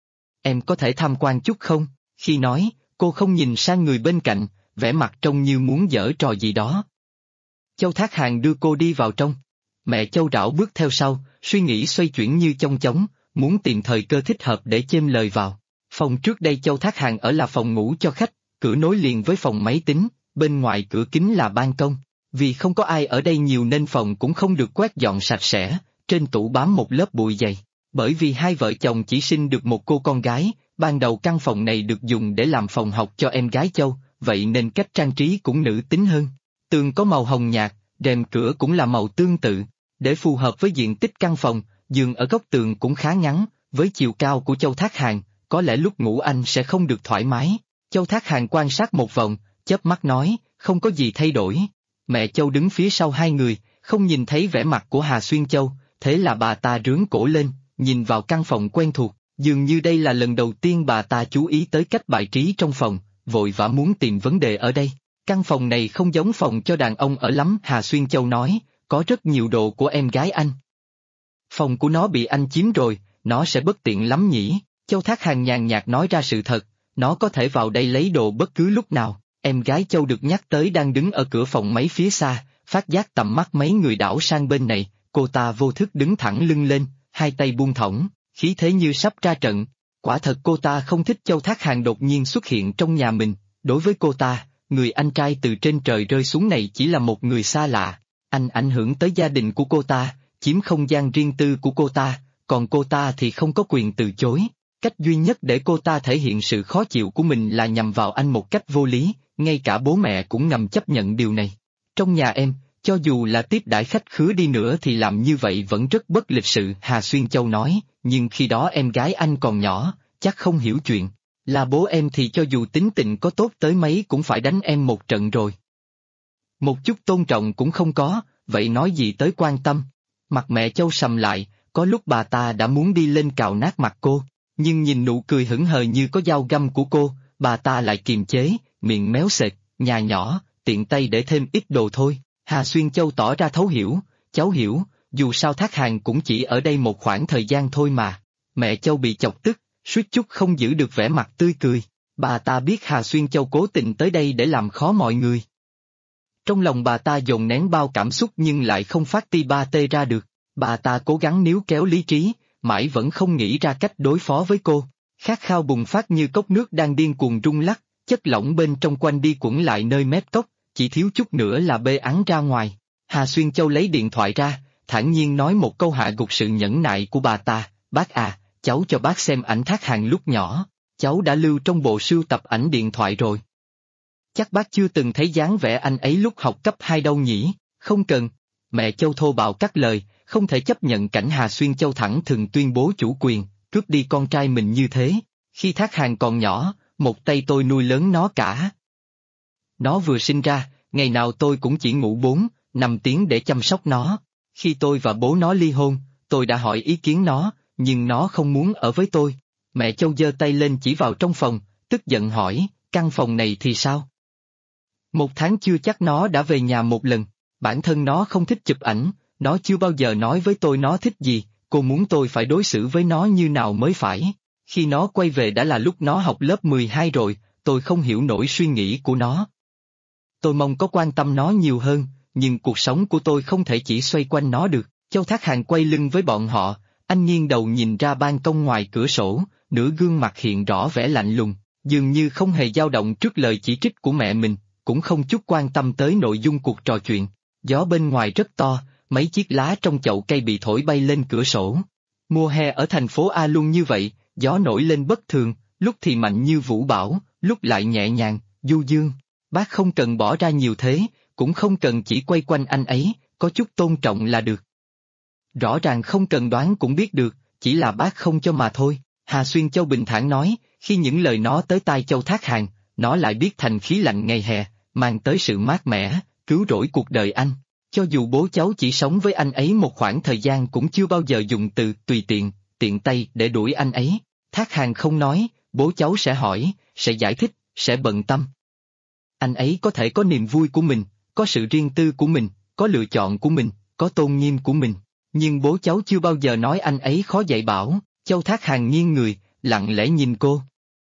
Em có thể tham quan chút không? Khi nói, cô không nhìn sang người bên cạnh, vẻ mặt trông như muốn giở trò gì đó. Châu Thác Hàn đưa cô đi vào trong. Mẹ Châu rảo bước theo sau, suy nghĩ xoay chuyển như chong chóng, muốn tìm thời cơ thích hợp để chêm lời vào. Phòng trước đây Châu Thác Hàn ở là phòng ngủ cho khách, cửa nối liền với phòng máy tính, bên ngoài cửa kính là ban công. Vì không có ai ở đây nhiều nên phòng cũng không được quét dọn sạch sẽ, trên tủ bám một lớp bụi dày. Bởi vì hai vợ chồng chỉ sinh được một cô con gái, ban đầu căn phòng này được dùng để làm phòng học cho em gái Châu, vậy nên cách trang trí cũng nữ tính hơn. Tường có màu hồng nhạt, rèm cửa cũng là màu tương tự. Để phù hợp với diện tích căn phòng, giường ở góc tường cũng khá ngắn, với chiều cao của Châu Thác Hàn, có lẽ lúc ngủ anh sẽ không được thoải mái. Châu Thác Hàn quan sát một vòng, chớp mắt nói, không có gì thay đổi. Mẹ Châu đứng phía sau hai người, không nhìn thấy vẻ mặt của Hà Xuyên Châu, thế là bà ta rướn cổ lên, nhìn vào căn phòng quen thuộc, dường như đây là lần đầu tiên bà ta chú ý tới cách bài trí trong phòng, vội vã muốn tìm vấn đề ở đây. Căn phòng này không giống phòng cho đàn ông ở lắm, Hà Xuyên Châu nói, có rất nhiều đồ của em gái anh. Phòng của nó bị anh chiếm rồi, nó sẽ bất tiện lắm nhỉ? Châu Thác Hàn nhàn nhạt nói ra sự thật, nó có thể vào đây lấy đồ bất cứ lúc nào. Em gái Châu được nhắc tới đang đứng ở cửa phòng máy phía xa, phát giác tầm mắt mấy người đảo sang bên này, cô ta vô thức đứng thẳng lưng lên, hai tay buông thõng, khí thế như sắp ra trận. Quả thật cô ta không thích Châu Thác Hàn đột nhiên xuất hiện trong nhà mình, đối với cô ta, người anh trai từ trên trời rơi xuống này chỉ là một người xa lạ. Anh ảnh hưởng tới gia đình của cô ta, chiếm không gian riêng tư của cô ta, còn cô ta thì không có quyền từ chối. Cách duy nhất để cô ta thể hiện sự khó chịu của mình là nhằm vào anh một cách vô lý, ngay cả bố mẹ cũng ngầm chấp nhận điều này. Trong nhà em, cho dù là tiếp đãi khách khứa đi nữa thì làm như vậy vẫn rất bất lịch sự, Hà Xuyên Châu nói, nhưng khi đó em gái anh còn nhỏ, chắc không hiểu chuyện. Là bố em thì cho dù tính tình có tốt tới mấy cũng phải đánh em một trận rồi. Một chút tôn trọng cũng không có, vậy nói gì tới quan tâm. Mặt mẹ Châu sầm lại, có lúc bà ta đã muốn đi lên cào nát mặt cô, nhưng nhìn nụ cười hững hờ như có dao găm của cô, bà ta lại kiềm chế, miệng méo sệt, nhà nhỏ, tiện tay để thêm ít đồ thôi. Hà Xuyên Châu tỏ ra thấu hiểu, cháu hiểu, dù sao Thác Hàn cũng chỉ ở đây một khoảng thời gian thôi mà. Mẹ Châu bị chọc tức, suýt chút không giữ được vẻ mặt tươi cười, bà ta biết Hà Xuyên Châu cố tình tới đây để làm khó mọi người. Trong lòng bà ta dồn nén bao cảm xúc nhưng lại không phát ti ba tê ra được, bà ta cố gắng níu kéo lý trí, mãi vẫn không nghĩ ra cách đối phó với cô. Khát khao bùng phát như cốc nước đang điên cuồng rung lắc, chất lỏng bên trong quanh đi quẩn lại nơi mép cốc, chỉ thiếu chút nữa là bê ẵn ra ngoài. Hà Xuyên Châu lấy điện thoại ra, thản nhiên nói một câu hạ gục sự nhẫn nại của bà ta, bác à, cháu cho bác xem ảnh Thác Hàn lúc nhỏ, cháu đã lưu trong bộ sưu tập ảnh điện thoại rồi. Chắc bác chưa từng thấy dáng vẻ anh ấy lúc học cấp 2 đâu nhỉ, không cần. Mẹ Châu thô bạo cắt lời, không thể chấp nhận cảnh Hà Xuyên Châu thẳng thừng tuyên bố chủ quyền, cướp đi con trai mình như thế. Khi Thác Hàn còn nhỏ, một tay tôi nuôi lớn nó cả. Nó vừa sinh ra, ngày nào tôi cũng chỉ ngủ 4-5 tiếng để chăm sóc nó. Khi tôi và bố nó ly hôn, tôi đã hỏi ý kiến nó, nhưng nó không muốn ở với tôi. Mẹ Châu giơ tay lên chỉ vào trong phòng, tức giận hỏi, căn phòng này thì sao? 1 tháng chưa chắc nó đã về nhà một lần, bản thân nó không thích chụp ảnh, nó chưa bao giờ nói với tôi nó thích gì, cô muốn tôi phải đối xử với nó như nào mới phải. Khi nó quay về đã là lúc nó học lớp 12 rồi, tôi không hiểu nổi suy nghĩ của nó. Tôi mong có quan tâm nó nhiều hơn, nhưng cuộc sống của tôi không thể chỉ xoay quanh nó được. Châu Thác Hàn quay lưng với bọn họ, anh nghiêng đầu nhìn ra ban công ngoài cửa sổ, nửa gương mặt hiện rõ vẻ lạnh lùng, dường như không hề dao động trước lời chỉ trích của mẹ mình, cũng không chút quan tâm tới nội dung cuộc trò chuyện. Gió bên ngoài rất to, mấy chiếc lá trong chậu cây bị thổi bay lên cửa sổ. Mùa hè ở thành phố A luôn như vậy, gió nổi lên bất thường, lúc thì mạnh như vũ bão, lúc lại nhẹ nhàng, du dương. Bác không cần bỏ ra nhiều thế, cũng không cần chỉ quay quanh anh ấy, có chút tôn trọng là được. Rõ ràng không cần đoán cũng biết được, chỉ là bác không cho mà thôi. Hà Xuyên Châu bình thản nói, khi những lời nó tới tai Châu Thác Hàn, nó lại biết thành khí lạnh ngày hè, mang tới sự mát mẻ, cứu rỗi cuộc đời anh. Cho dù bố cháu chỉ sống với anh ấy một khoảng thời gian cũng chưa bao giờ dùng từ tùy tiện, tiện tay để đuổi anh ấy. Thác Hàn không nói, bố cháu sẽ hỏi, sẽ giải thích, sẽ bận tâm. Anh ấy có thể có niềm vui của mình, có sự riêng tư của mình, có lựa chọn của mình, có tôn nghiêm của mình. Nhưng bố cháu chưa bao giờ nói anh ấy khó dạy bảo. Châu Thác Hàn nghiêng người, lặng lẽ nhìn cô.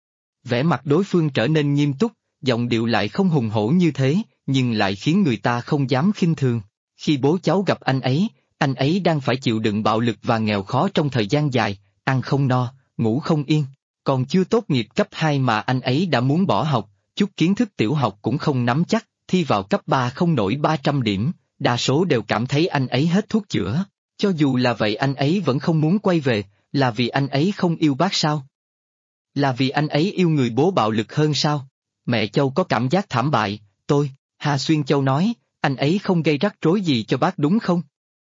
Vẻ mặt đối phương trở nên nghiêm túc, giọng điệu lại không hùng hổ như thế, nhưng lại khiến người ta không dám khinh thường. Khi bố cháu gặp anh ấy đang phải chịu đựng bạo lực và nghèo khó trong thời gian dài, ăn không no, ngủ không yên. Còn chưa tốt nghiệp cấp 2 mà anh ấy đã muốn bỏ học, chút kiến thức tiểu học cũng không nắm chắc, thi vào cấp 3 không nổi 300 điểm, đa số đều cảm thấy anh ấy hết thuốc chữa. Cho dù là vậy anh ấy vẫn không muốn quay về, là vì anh ấy không yêu bác sao? Là vì anh ấy yêu người bố bạo lực hơn sao? Mẹ Châu có cảm giác thảm bại, Hà Xuyên Châu nói, anh ấy không gây rắc rối gì cho bác đúng không?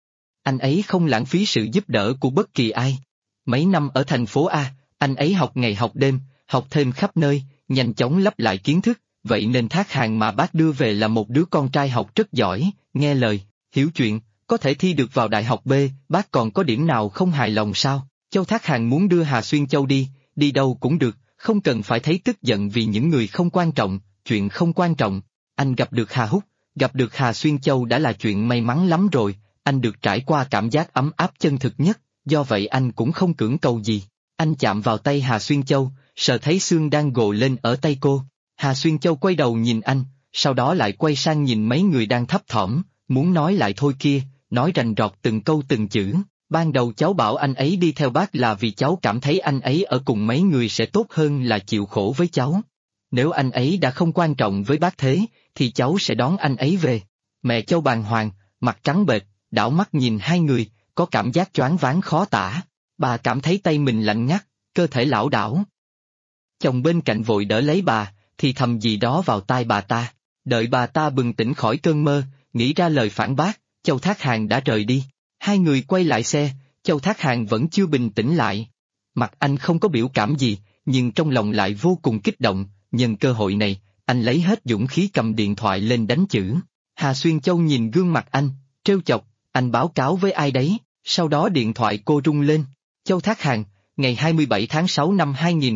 Anh ấy không lãng phí sự giúp đỡ của bất kỳ ai. Mấy năm ở thành phố A, anh ấy học ngày học đêm, học thêm khắp nơi, nhanh chóng lấp lại kiến thức, vậy nên Thác Hàn mà bác đưa về là một đứa con trai học rất giỏi, nghe lời, hiểu chuyện, có thể thi được vào đại học B, bác còn có điểm nào không hài lòng sao? Châu Thác Hàn muốn đưa Hà Xuyên Châu đi đâu cũng được, không cần phải thấy tức giận vì những người không quan trọng, chuyện không quan trọng. Anh gặp được Hà Húc, gặp được Hà Xuyên Châu đã là chuyện may mắn lắm rồi, anh được trải qua cảm giác ấm áp chân thực nhất, do vậy anh cũng không cưỡng cầu gì. Anh chạm vào tay Hà Xuyên Châu, sờ thấy xương đang gồ lên ở tay cô. Hà Xuyên Châu quay đầu nhìn anh, sau đó lại quay sang nhìn mấy người đang thấp thỏm, muốn nói lại thôi kia, nói rành rọt từng câu từng chữ. Ban đầu cháu bảo anh ấy đi theo bác là vì cháu cảm thấy anh ấy ở cùng mấy người sẽ tốt hơn là chịu khổ với cháu. Nếu anh ấy đã không quan trọng với bác thế, thì cháu sẽ đón anh ấy về. Mẹ Châu bàng hoàng, mặt trắng bệch, đảo mắt nhìn hai người, có cảm giác choáng váng khó tả. Bà cảm thấy tay mình lạnh ngắt, cơ thể lảo đảo. Chồng bên cạnh vội đỡ lấy bà, thì thầm gì đó vào tai bà ta. Đợi bà ta bừng tỉnh khỏi cơn mơ, nghĩ ra lời phản bác, Châu Thác Hàn đã rời đi. Hai người quay lại xe, Châu Thác Hàn vẫn chưa bình tĩnh lại. Mặt anh không có biểu cảm gì, nhưng trong lòng lại vô cùng kích động, nhân cơ hội này, anh lấy hết dũng khí cầm điện thoại lên đánh chữ. Hà Xuyên Châu nhìn gương mặt anh, trêu chọc, anh báo cáo với ai đấy, sau đó điện thoại cô rung lên. Châu Thác Hàn, ngày 27 tháng 6 năm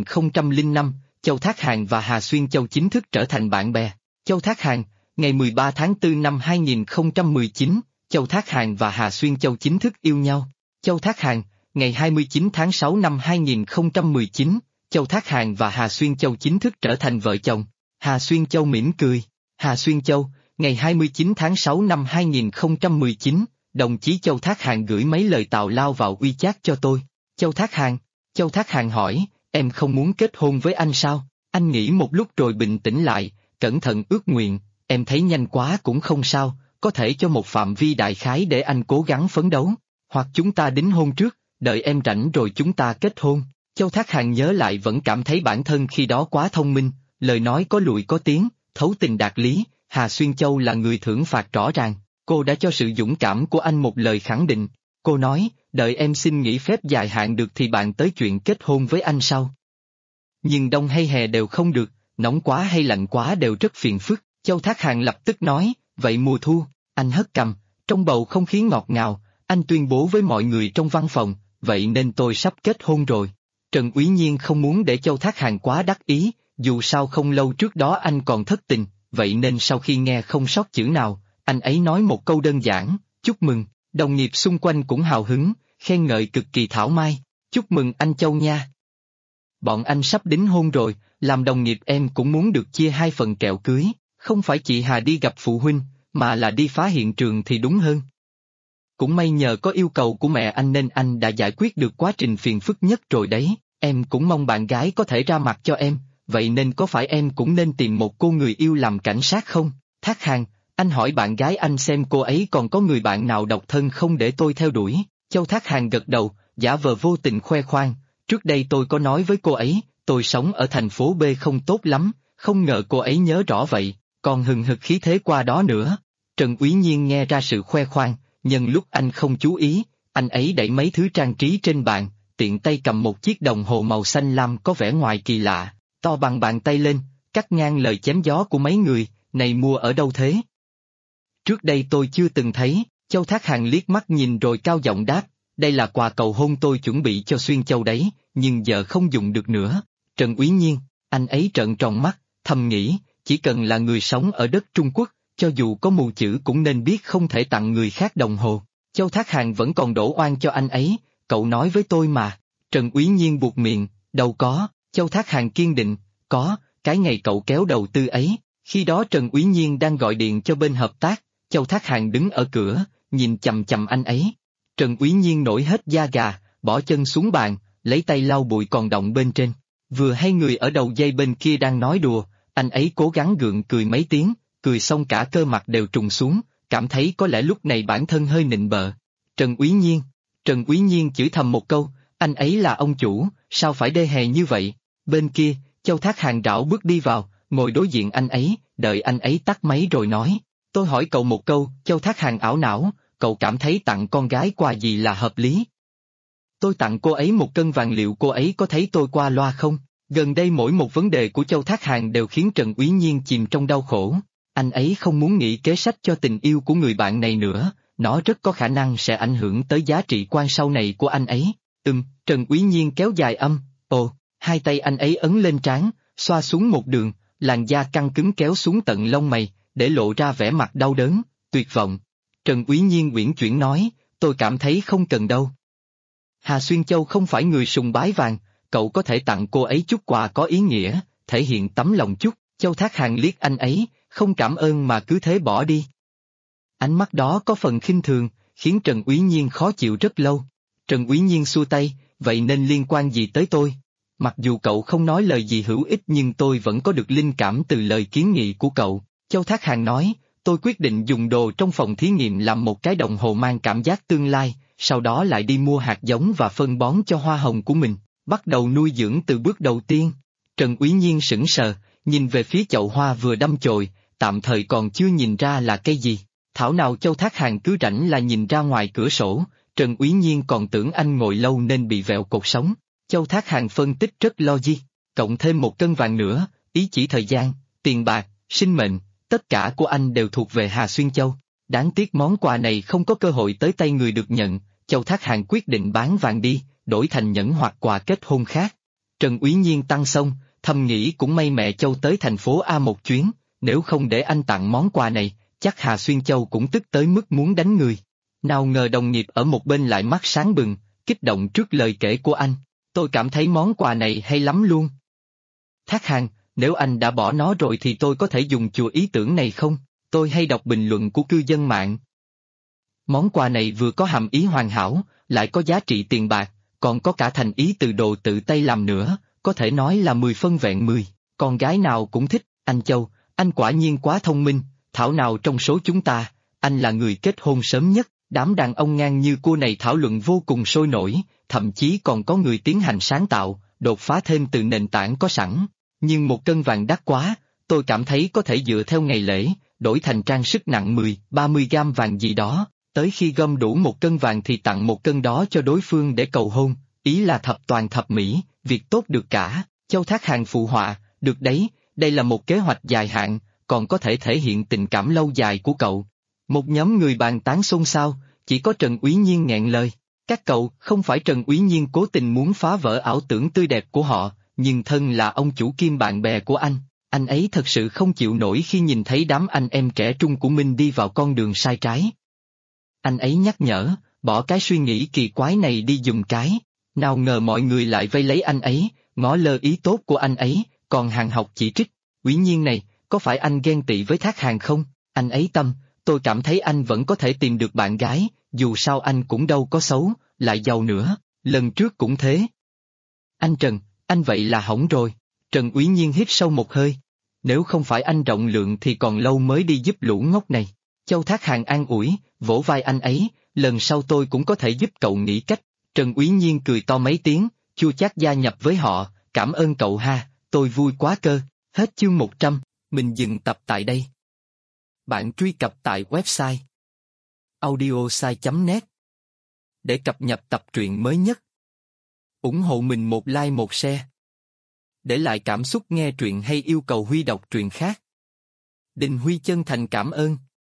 2005, Châu Thác Hàn và Hà Xuyên Châu chính thức trở thành bạn bè. Châu Thác Hàn, ngày 13 tháng 4 năm 2019, Châu Thác Hàn và Hà Xuyên Châu chính thức yêu nhau. Châu Thác Hàn, ngày 29 tháng 6 năm 2019, Châu Thác Hàn và Hà Xuyên Châu chính thức trở thành vợ chồng. Hà Xuyên Châu mỉm cười. Hà Xuyên Châu, ngày 29 tháng 6 năm 2019, đồng chí Châu Thác Hàn gửi mấy lời tào lao vào WeChat cho tôi. Châu Thác Hàn hỏi, em không muốn kết hôn với anh sao? Anh nghĩ một lúc rồi bình tĩnh lại, cẩn thận ước nguyện, em thấy nhanh quá cũng không sao, có thể cho một phạm vi đại khái để anh cố gắng phấn đấu, hoặc chúng ta đính hôn trước, đợi em rảnh rồi chúng ta kết hôn. Châu Thác Hàn nhớ lại vẫn cảm thấy bản thân khi đó quá thông minh, lời nói có lùi có tiếng, thấu tình đạt lý. Hà Xuyên Châu là người thưởng phạt rõ ràng, cô đã cho sự dũng cảm của anh một lời khẳng định. Cô nói, đợi em xin nghỉ phép dài hạn được thì bạn tới chuyện kết hôn với anh sau. Nhưng đông hay hè đều không được, nóng quá hay lạnh quá đều rất phiền phức. Châu Thác Hàn lập tức nói, vậy mùa thu, anh hất cằm, trong bầu không khí ngọt ngào, anh tuyên bố với mọi người trong văn phòng, vậy nên tôi sắp kết hôn rồi. Trần Úy Nhiên không muốn để Châu Thác Hàn quá đắc ý, dù sao không lâu trước đó anh còn thất tình, vậy nên sau khi nghe không sót chữ nào, anh ấy nói một câu đơn giản, chúc mừng, đồng nghiệp xung quanh cũng hào hứng, khen ngợi cực kỳ thảo mai, chúc mừng anh Châu nha. Bọn anh sắp đính hôn rồi, làm đồng nghiệp em cũng muốn được chia 2 phần kẹo cưới, không phải chị Hà đi gặp phụ huynh, mà là đi phá hiện trường thì đúng hơn. Cũng may nhờ có yêu cầu của mẹ anh nên anh đã giải quyết được quá trình phiền phức nhất rồi đấy, em cũng mong bạn gái có thể ra mặt cho em, vậy nên có phải em cũng nên tìm một cô người yêu làm cảnh sát không? Thác Hàn, anh hỏi bạn gái anh xem cô ấy còn có người bạn nào độc thân không để tôi theo đuổi. Châu Thác Hàn gật đầu, giả vờ vô tình khoe khoang, trước đây tôi có nói với cô ấy, tôi sống ở thành phố B không tốt lắm, không ngờ cô ấy nhớ rõ vậy, còn hừng hực khí thế qua đó nữa. Trần Úy Nhiên nghe ra sự khoe khoang, nhân lúc anh không chú ý, anh ấy đẩy mấy thứ trang trí trên bàn, tiện tay cầm một chiếc đồng hồ màu xanh lam có vẻ ngoài kỳ lạ, to bằng bàn tay lên, cắt ngang lời chém gió của mấy người, này mua ở đâu thế? Trước đây tôi chưa từng thấy, Châu Thác Hàn liếc mắt nhìn rồi cao giọng đáp, đây là quà cầu hôn tôi chuẩn bị cho Xuyên Châu đấy, nhưng giờ không dùng được nữa. Trần Úy Nhiên, anh ấy trợn tròn mắt, thầm nghĩ, chỉ cần là người sống ở đất Trung Quốc, cho dù có mù chữ cũng nên biết không thể tặng người khác đồng hồ. Châu Thác Hàn vẫn còn đổ oan cho anh ấy, cậu nói với tôi mà. Trần Úy Nhiên buột miệng, đâu có, Châu Thác Hàn kiên định, có, cái ngày cậu kéo đầu tư ấy. Khi đó Trần Úy Nhiên đang gọi điện cho bên hợp tác, Châu Thác Hàn đứng ở cửa, nhìn chằm chằm anh ấy. Trần Úy Nhiên nổi hết da gà, bỏ chân xuống bàn, lấy tay lau bụi còn đọng bên trên. Vừa hay người ở đầu dây bên kia đang nói đùa, anh ấy cố gắng gượng cười mấy tiếng, cười xong cả cơ mặt đều trùng xuống, cảm thấy có lẽ lúc này bản thân hơi nịnh bợ. Trần Úy Nhiên chửi thầm một câu, anh ấy là ông chủ, sao phải đê hèn như vậy? Bên kia, Châu Thác Hàn rảo bước đi vào, ngồi đối diện anh ấy, đợi anh ấy tắt máy rồi nói. Tôi hỏi cậu một câu, Châu Thác Hàn ảo não, cậu cảm thấy tặng con gái quà gì là hợp lý? Tôi tặng cô ấy 1 cân vàng, liệu cô ấy có thấy tôi qua loa không? Gần đây mỗi một vấn đề của Châu Thác Hàn đều khiến Trần Úy Nhiên chìm trong đau khổ. Anh ấy không muốn nghĩ kế sách cho tình yêu của người bạn này nữa, nó rất có khả năng sẽ ảnh hưởng tới giá trị quan sau này của anh ấy. Trần Úy Nhiên kéo dài âm, hai tay anh ấy ấn lên trán, xoa xuống một đường, làn da căng cứng kéo xuống tận lông mày, để lộ ra vẻ mặt đau đớn, tuyệt vọng. Trần Úy Nhiên uyển chuyển nói, tôi cảm thấy không cần đâu. Hà Xuyên Châu không phải người sùng bái vàng, cậu có thể tặng cô ấy chút quà có ý nghĩa, thể hiện tấm lòng chút. Châu Thác Hàn liếc anh ấy, không cảm ơn mà cứ thế bỏ đi. Ánh mắt đó có phần khinh thường, khiến Trần Úy Nhiên khó chịu rất lâu. Trần Úy Nhiên xua tay, vậy nên liên quan gì tới tôi? Mặc dù cậu không nói lời gì hữu ích nhưng tôi vẫn có được linh cảm từ lời kiến nghị của cậu. Châu Thác Hàn nói, tôi quyết định dùng đồ trong phòng thí nghiệm làm một cái đồng hồ mang cảm giác tương lai, sau đó lại đi mua hạt giống và phân bón cho hoa hồng của mình, bắt đầu nuôi dưỡng từ bước đầu tiên. Trần Úy Nhiên sững sờ, nhìn về phía chậu hoa vừa đâm chồi, tạm thời còn chưa nhìn ra là cây gì. Thảo nào Châu Thác Hàn cứ rảnh là nhìn ra ngoài cửa sổ, Trần Úy Nhiên còn tưởng anh ngồi lâu nên bị vẹo cột sống. Châu Thác Hàn phân tích rất logic, cộng thêm 1 cân vàng nữa, ý chỉ thời gian, tiền bạc, sinh mệnh, tất cả của anh đều thuộc về Hà Xuyên Châu. Đáng tiếc món quà này không có cơ hội tới tay người được nhận, Châu Thác Hàn quyết định bán vàng đi, đổi thành nhẫn hoặc quà kết hôn khác. Trần Úy Nhiên tăng xong, thầm nghĩ cũng may mẹ Châu tới thành phố A một chuyến, nếu không để anh tặng món quà này, chắc Hà Xuyên Châu cũng tức tới mức muốn đánh người. Nào ngờ đồng nghiệp ở một bên lại mắt sáng bừng, kích động trước lời kể của anh. Tôi cảm thấy món quà này hay lắm luôn. Thác Hàn, nếu anh đã bỏ nó rồi thì tôi có thể dùng chùa ý tưởng này không? Tôi hay đọc bình luận của cư dân mạng. Món quà này vừa có hàm ý hoàn hảo, lại có giá trị tiền bạc, còn có cả thành ý từ đồ tự tay làm nữa, có thể nói là 10 phân vẹn 10, con gái nào cũng thích. Anh Châu, anh quả nhiên quá thông minh, thảo nào trong số chúng ta, anh là người kết hôn sớm nhất. Đám đàn ông ngang như cô này thảo luận vô cùng sôi nổi, thậm chí còn có người tiến hành sáng tạo, đột phá thêm từ nền tảng có sẵn. Nhưng 1 cân vàng đắt quá, tôi cảm thấy có thể dựa theo ngày lễ, đổi thành trang sức nặng 10-30 gam vàng gì đó, tới khi gom đủ 1 cân vàng thì tặng 1 cân đó cho đối phương để cầu hôn, ý là thập toàn thập mỹ, việc tốt được cả. Châu Thác Hàn phụ họa, được đấy, đây là một kế hoạch dài hạn, còn có thể thể hiện tình cảm lâu dài của cậu. Một nhóm người bàn tán xôn xao, chỉ có Trần Úy Nhiên nghẹn lời. Các cậu, không phải Trần Úy Nhiên cố tình muốn phá vỡ ảo tưởng tươi đẹp của họ, nhưng thân là ông chủ kiêm bạn bè của anh ấy thật sự không chịu nổi khi nhìn thấy đám anh em trẻ trung của mình đi vào con đường sai trái. Anh ấy nhắc nhở, bỏ cái suy nghĩ kỳ quái này đi giùm cái. Nào ngờ mọi người lại vây lấy anh ấy, ngó lơ ý tốt của anh ấy, còn hàng học chỉ trích. Úy Nhiên này, có phải anh ghen tị với Thác Hàn không? Anh ấy tôi cảm thấy anh vẫn có thể tìm được bạn gái, dù sao anh cũng đâu có xấu, lại giàu nữa, lần trước cũng thế. Anh Trần, anh vậy là hỏng rồi. Trần Úy Nhiên hít sâu một hơi. Nếu không phải anh rộng lượng thì còn lâu mới đi giúp lũ ngốc này. Châu Thác Hàn an ủi, vỗ vai anh ấy, lần sau tôi cũng có thể giúp cậu nghĩ cách. Trần Úy Nhiên cười to mấy tiếng, chua chát gia nhập với họ, cảm ơn cậu ha, tôi vui quá cơ. Hết chương 100, mình dừng tập tại đây. Bạn truy cập tại website audiosai.net để cập nhật tập truyện mới nhất. Ủng hộ mình một like một share. Để lại cảm xúc nghe truyện hay yêu cầu Huy đọc truyện khác. Đình Huy chân thành cảm ơn.